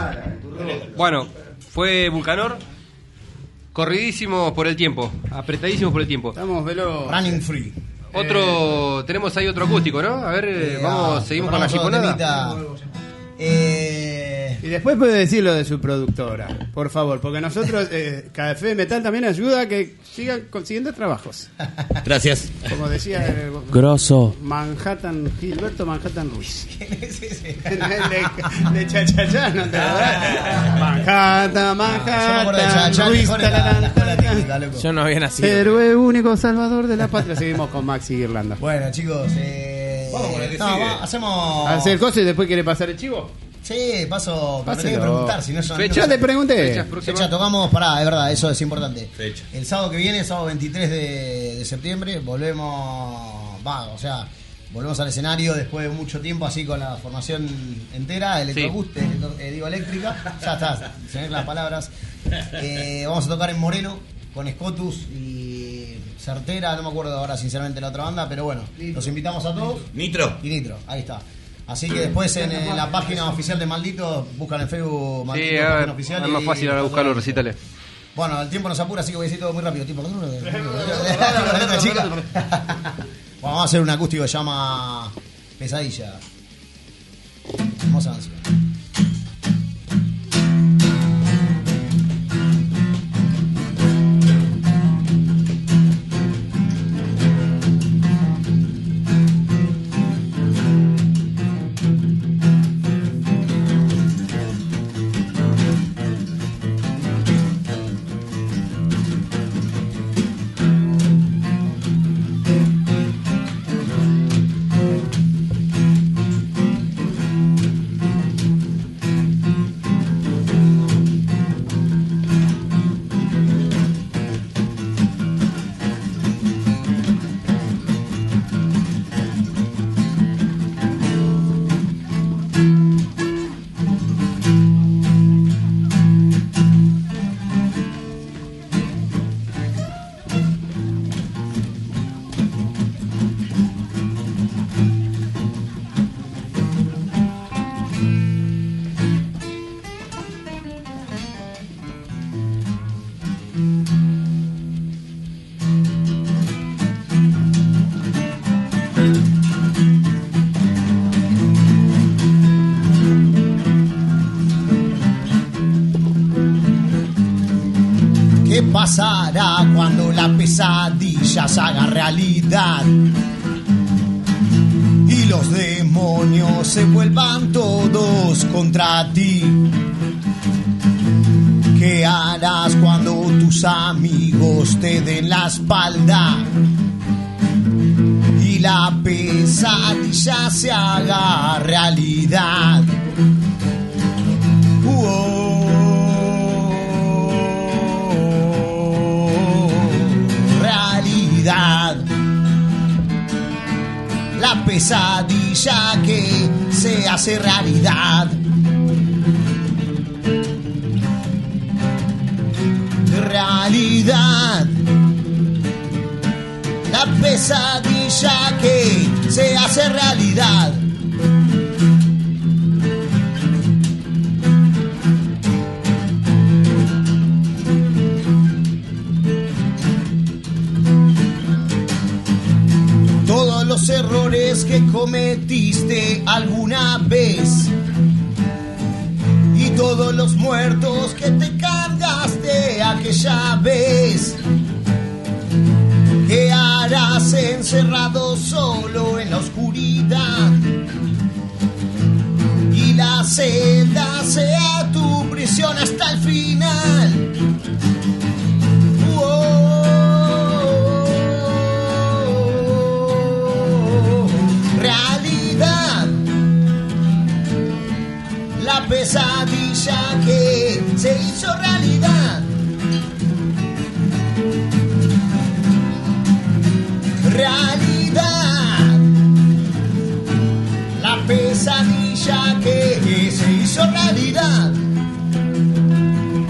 Bueno, fue Vulcanor. Corridísimos por el tiempo, apretadísimos por el tiempo. Estamos veloz. Running free. Otro, eh, tenemos ahí otro acústico, ¿no? A ver, eh, vamos, seguimos con la chiponada. Eh... Y después puede decir lo de su productora, por favor, porque nosotros, eh, Café Metal también ayuda a que sigan consiguiendo trabajos. Gracias. Como decía eh, Grosso. Manhattan, Gilberto Manhattan Ruiz. ¿Quién es ese? de, de Chachachá, no te lo das. Manhattan, Manhattan, Ruiz. Yo no había nacido. Héroe único salvador de la patria. Seguimos con Maxi Irlanda. Bueno, chicos, eh... Vamos con el que no, sigue. va, hacemos... ¿Hacer cosas y después quiere pasar el chivo? Sí, paso. Me Páselo. tenés que preguntar, si no son. Fecha, le pregunté. Fechas próximas. Fecha, tocamos, pará, es verdad, eso es importante. Fecha. El sábado que viene, sábado veintitrés de, de septiembre, volvemos. Va, o sea, volvemos al escenario después de mucho tiempo, así con la formación entera, electrobús, electro- eh, digo eléctrica. Ya está, se ven las palabras. Eh, vamos a tocar en Moreno con Scotus y Certera, no me acuerdo ahora sinceramente la otra banda, pero bueno, los invitamos a todos. Nitro. Y Nitro, ahí está. Así que después en, en la página oficial de Maldito, buscan en Facebook Maldito, Sí, página es oficial. más y- fácil ahora buscar los recitales. Bueno, el tiempo nos apura, así que voy a decir todo muy rápido. Tipo, chica. Bueno, vamos a hacer un acústico que se llama Pesadilla. Hermosa canción. ¿Qué pasará cuando la pesadilla se haga realidad? Y los demonios se vuelvan todos contra ti. ¿Qué harás cuando tus amigos te den la espalda? Y la pesadilla se haga realidad. Realidad. La pesadilla que se hace realidad. Realidad. La pesadilla que se hace realidad. Todos los errores que cometiste alguna vez y todos los muertos que te cargaste aquella vez. ¿Qué harás encerrado solo en la oscuridad? Y la celda sea tu prisión hasta el final. Oh, realidad. La pesadilla que se hizo realidad. Realidad. La pesadilla que se hizo realidad.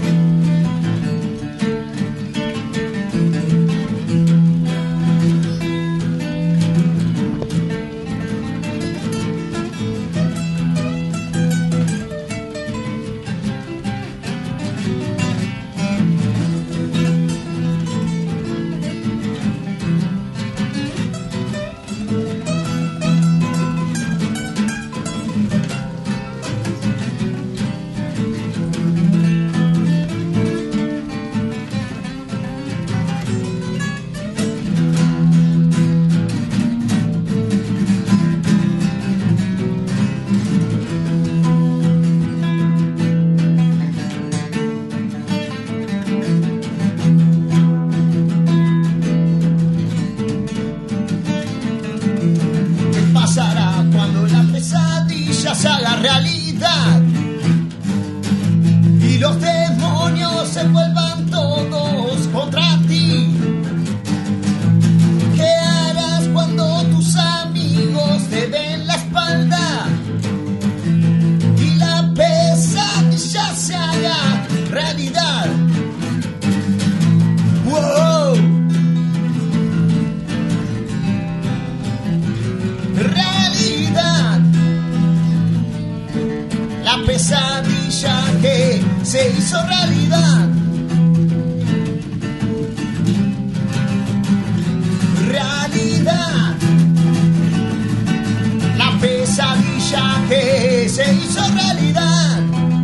se hizo realidad. Realidad. La pesadilla que se hizo realidad.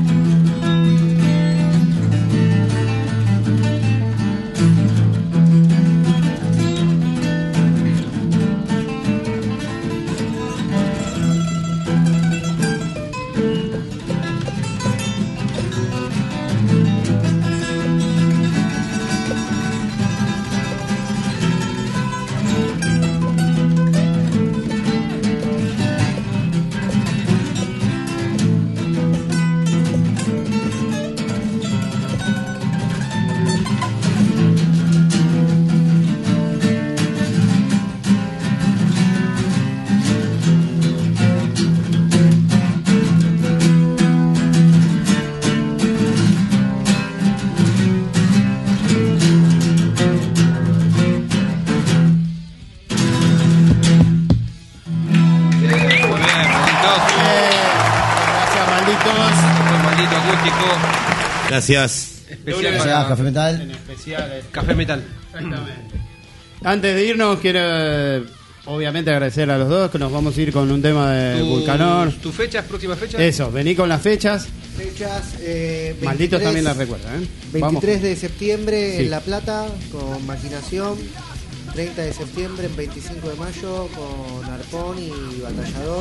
Gracias. Especial para Café Metal. En especial, eh. Café Metal. Exactamente. Antes de irnos, quiero eh, obviamente agradecer a los dos, que nos vamos a ir con un tema de Tu- Vulcanor. ¿Tus fechas, próximas fechas? Eso, vení con las fechas. Fechas. Eh, Malditos veintitrés también las recuerda, ¿eh? Vamos. veintitrés de septiembre Sí. en La Plata con Maquinación. treinta de septiembre en veinticinco de mayo con Arpón y Batallador.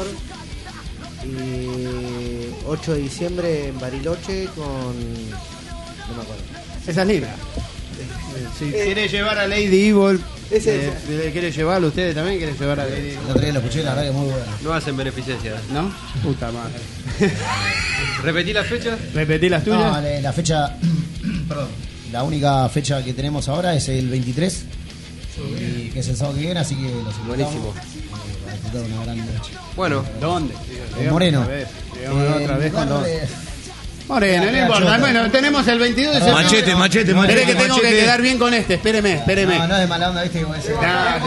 Y ocho de diciembre en Bariloche con... no me acuerdo. Esa es libre. Si Eh, quiere llevar a Lady Evil, Ese eh, es- ¿quiere llevarlo ustedes también? ¿Quiere llevar a Lady Evil? El otro día lo escuché, la verdad que es muy bueno. No hacen beneficencia. ¿No? Puta madre. ¿Repetí las fechas? ¿Repetí las tuyas? No, la, la fecha, perdón, la única fecha que tenemos ahora es el veintitrés, y que es el sábado que viene, así que los invitamos. Buenísimo. Eh, para disfrutar una gran noche. Bueno, ¿Dónde? En Moreno. Otra vez, digamos Eh, otra vez lugar con dos. de- Moreno, no Queda importa. chota. Bueno, tenemos el veintidós de septiembre. Machete, machete, Espere machete, que tengo que machete. quedar bien con este. Espéreme, espéreme. No, no es de mala onda, viste que voy a decir.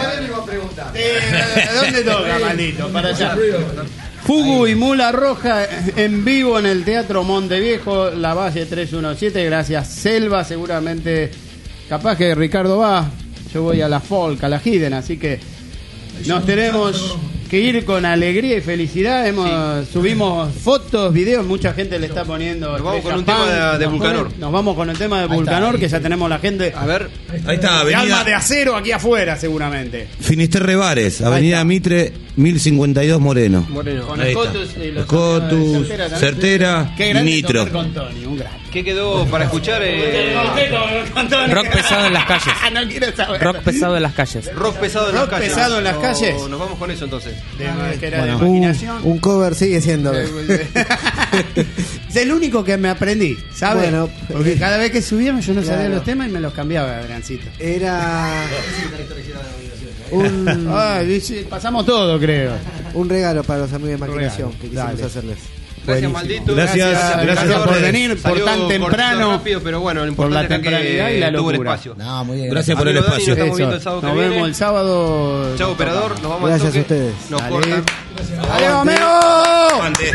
Eh, ¿Dónde toca, maldito? Para allá. Fugu y Mula Roja en vivo en el Teatro Monteviejo, La Valle trescientos diecisiete. Gracias, Selva. Seguramente, capaz que Ricardo va. Yo voy a la folk, a la Hidden, así que nos tenemos que ir con alegría y felicidad. Hemos, subimos fotos, videos, mucha gente le está poniendo. Nos vamos Estrella con un tema Punk, de- de nos Vulcanor. ponen- Nos vamos con el tema de está, Vulcanor, ahí que está. ya tenemos la gente a ver. Ahí está, de alma de avenida acero aquí afuera, seguramente. Finisterre Bares, Ahí avenida está. Mitre, mil cincuenta y dos Moreno. Moreno. Con Ahí el está. Cotus y los Cotus, amigos de también. Certera, Qué grande Nitro. tocar con Tony, un gran. ¿Qué quedó para escuchar? Eh, Rock pesado en las calles. No quiero saber. Rock pesado en las calles. rock pesado en Rock las calles. pesado en las No, calles. Nos vamos con eso entonces. De- que era de Bueno. imaginación. Un cover sigue siendo. Es el único que me aprendí, ¿sabes? Bueno, porque cada vez que subíamos yo no sabía Claro. los temas y me los cambiaba, Adriancito. Era un, Ay, sí, pasamos todo, creo. un regalo para los amigos de Maquinación regalo. que quisimos Dale. hacerles. Gracias, Buenísimo. maldito. Gracias, gracias gracias a por ustedes. venir, por Salió tan cortito, temprano. rápido, pero bueno, lo Por la importante era temprandad que y la tuvo el locura. espacio. No, muy bien. Gracias por el Amigo Dani, espacio. nos estamos viendo el Eso. sábado que Nos viene. vemos el sábado. Chao, operador. Nos vamos Gracias al a toque. ustedes. Nos Dale. cortan. ¡Adiós, amigos! Antes.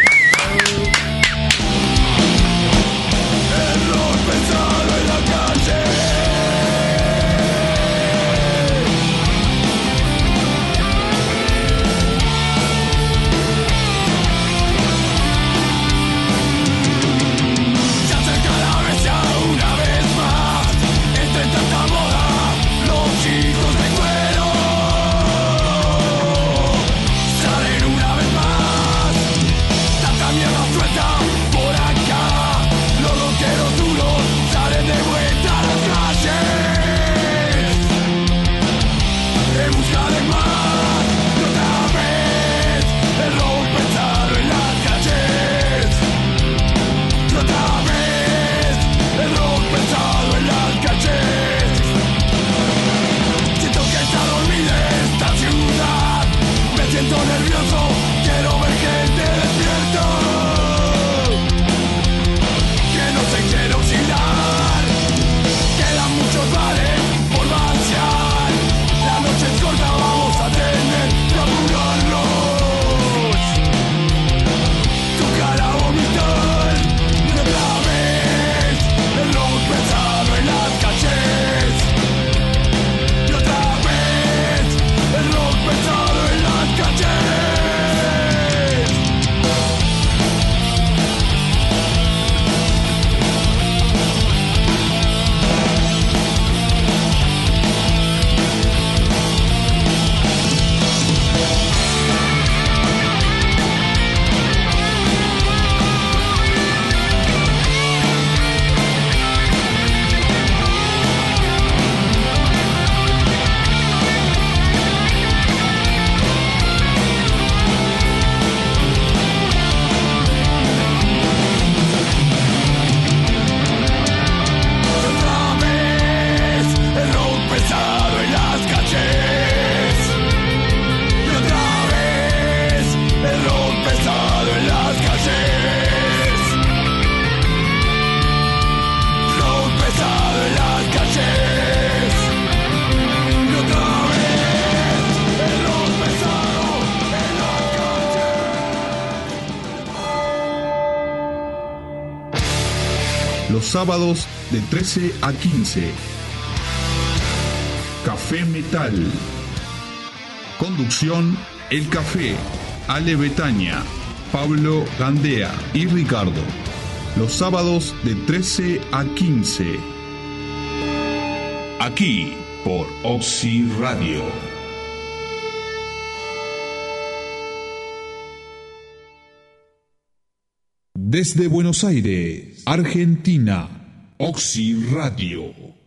Salen una vez más, tanta mierda suelta los sábados de trece a quince. Café Metal. Conducción: El Café, Ale Betaña, Pablo Gandea y Ricardo. Los sábados de trece a quince. Aquí por Oxy Radio. Desde Buenos Aires, Argentina, Oxy Radio.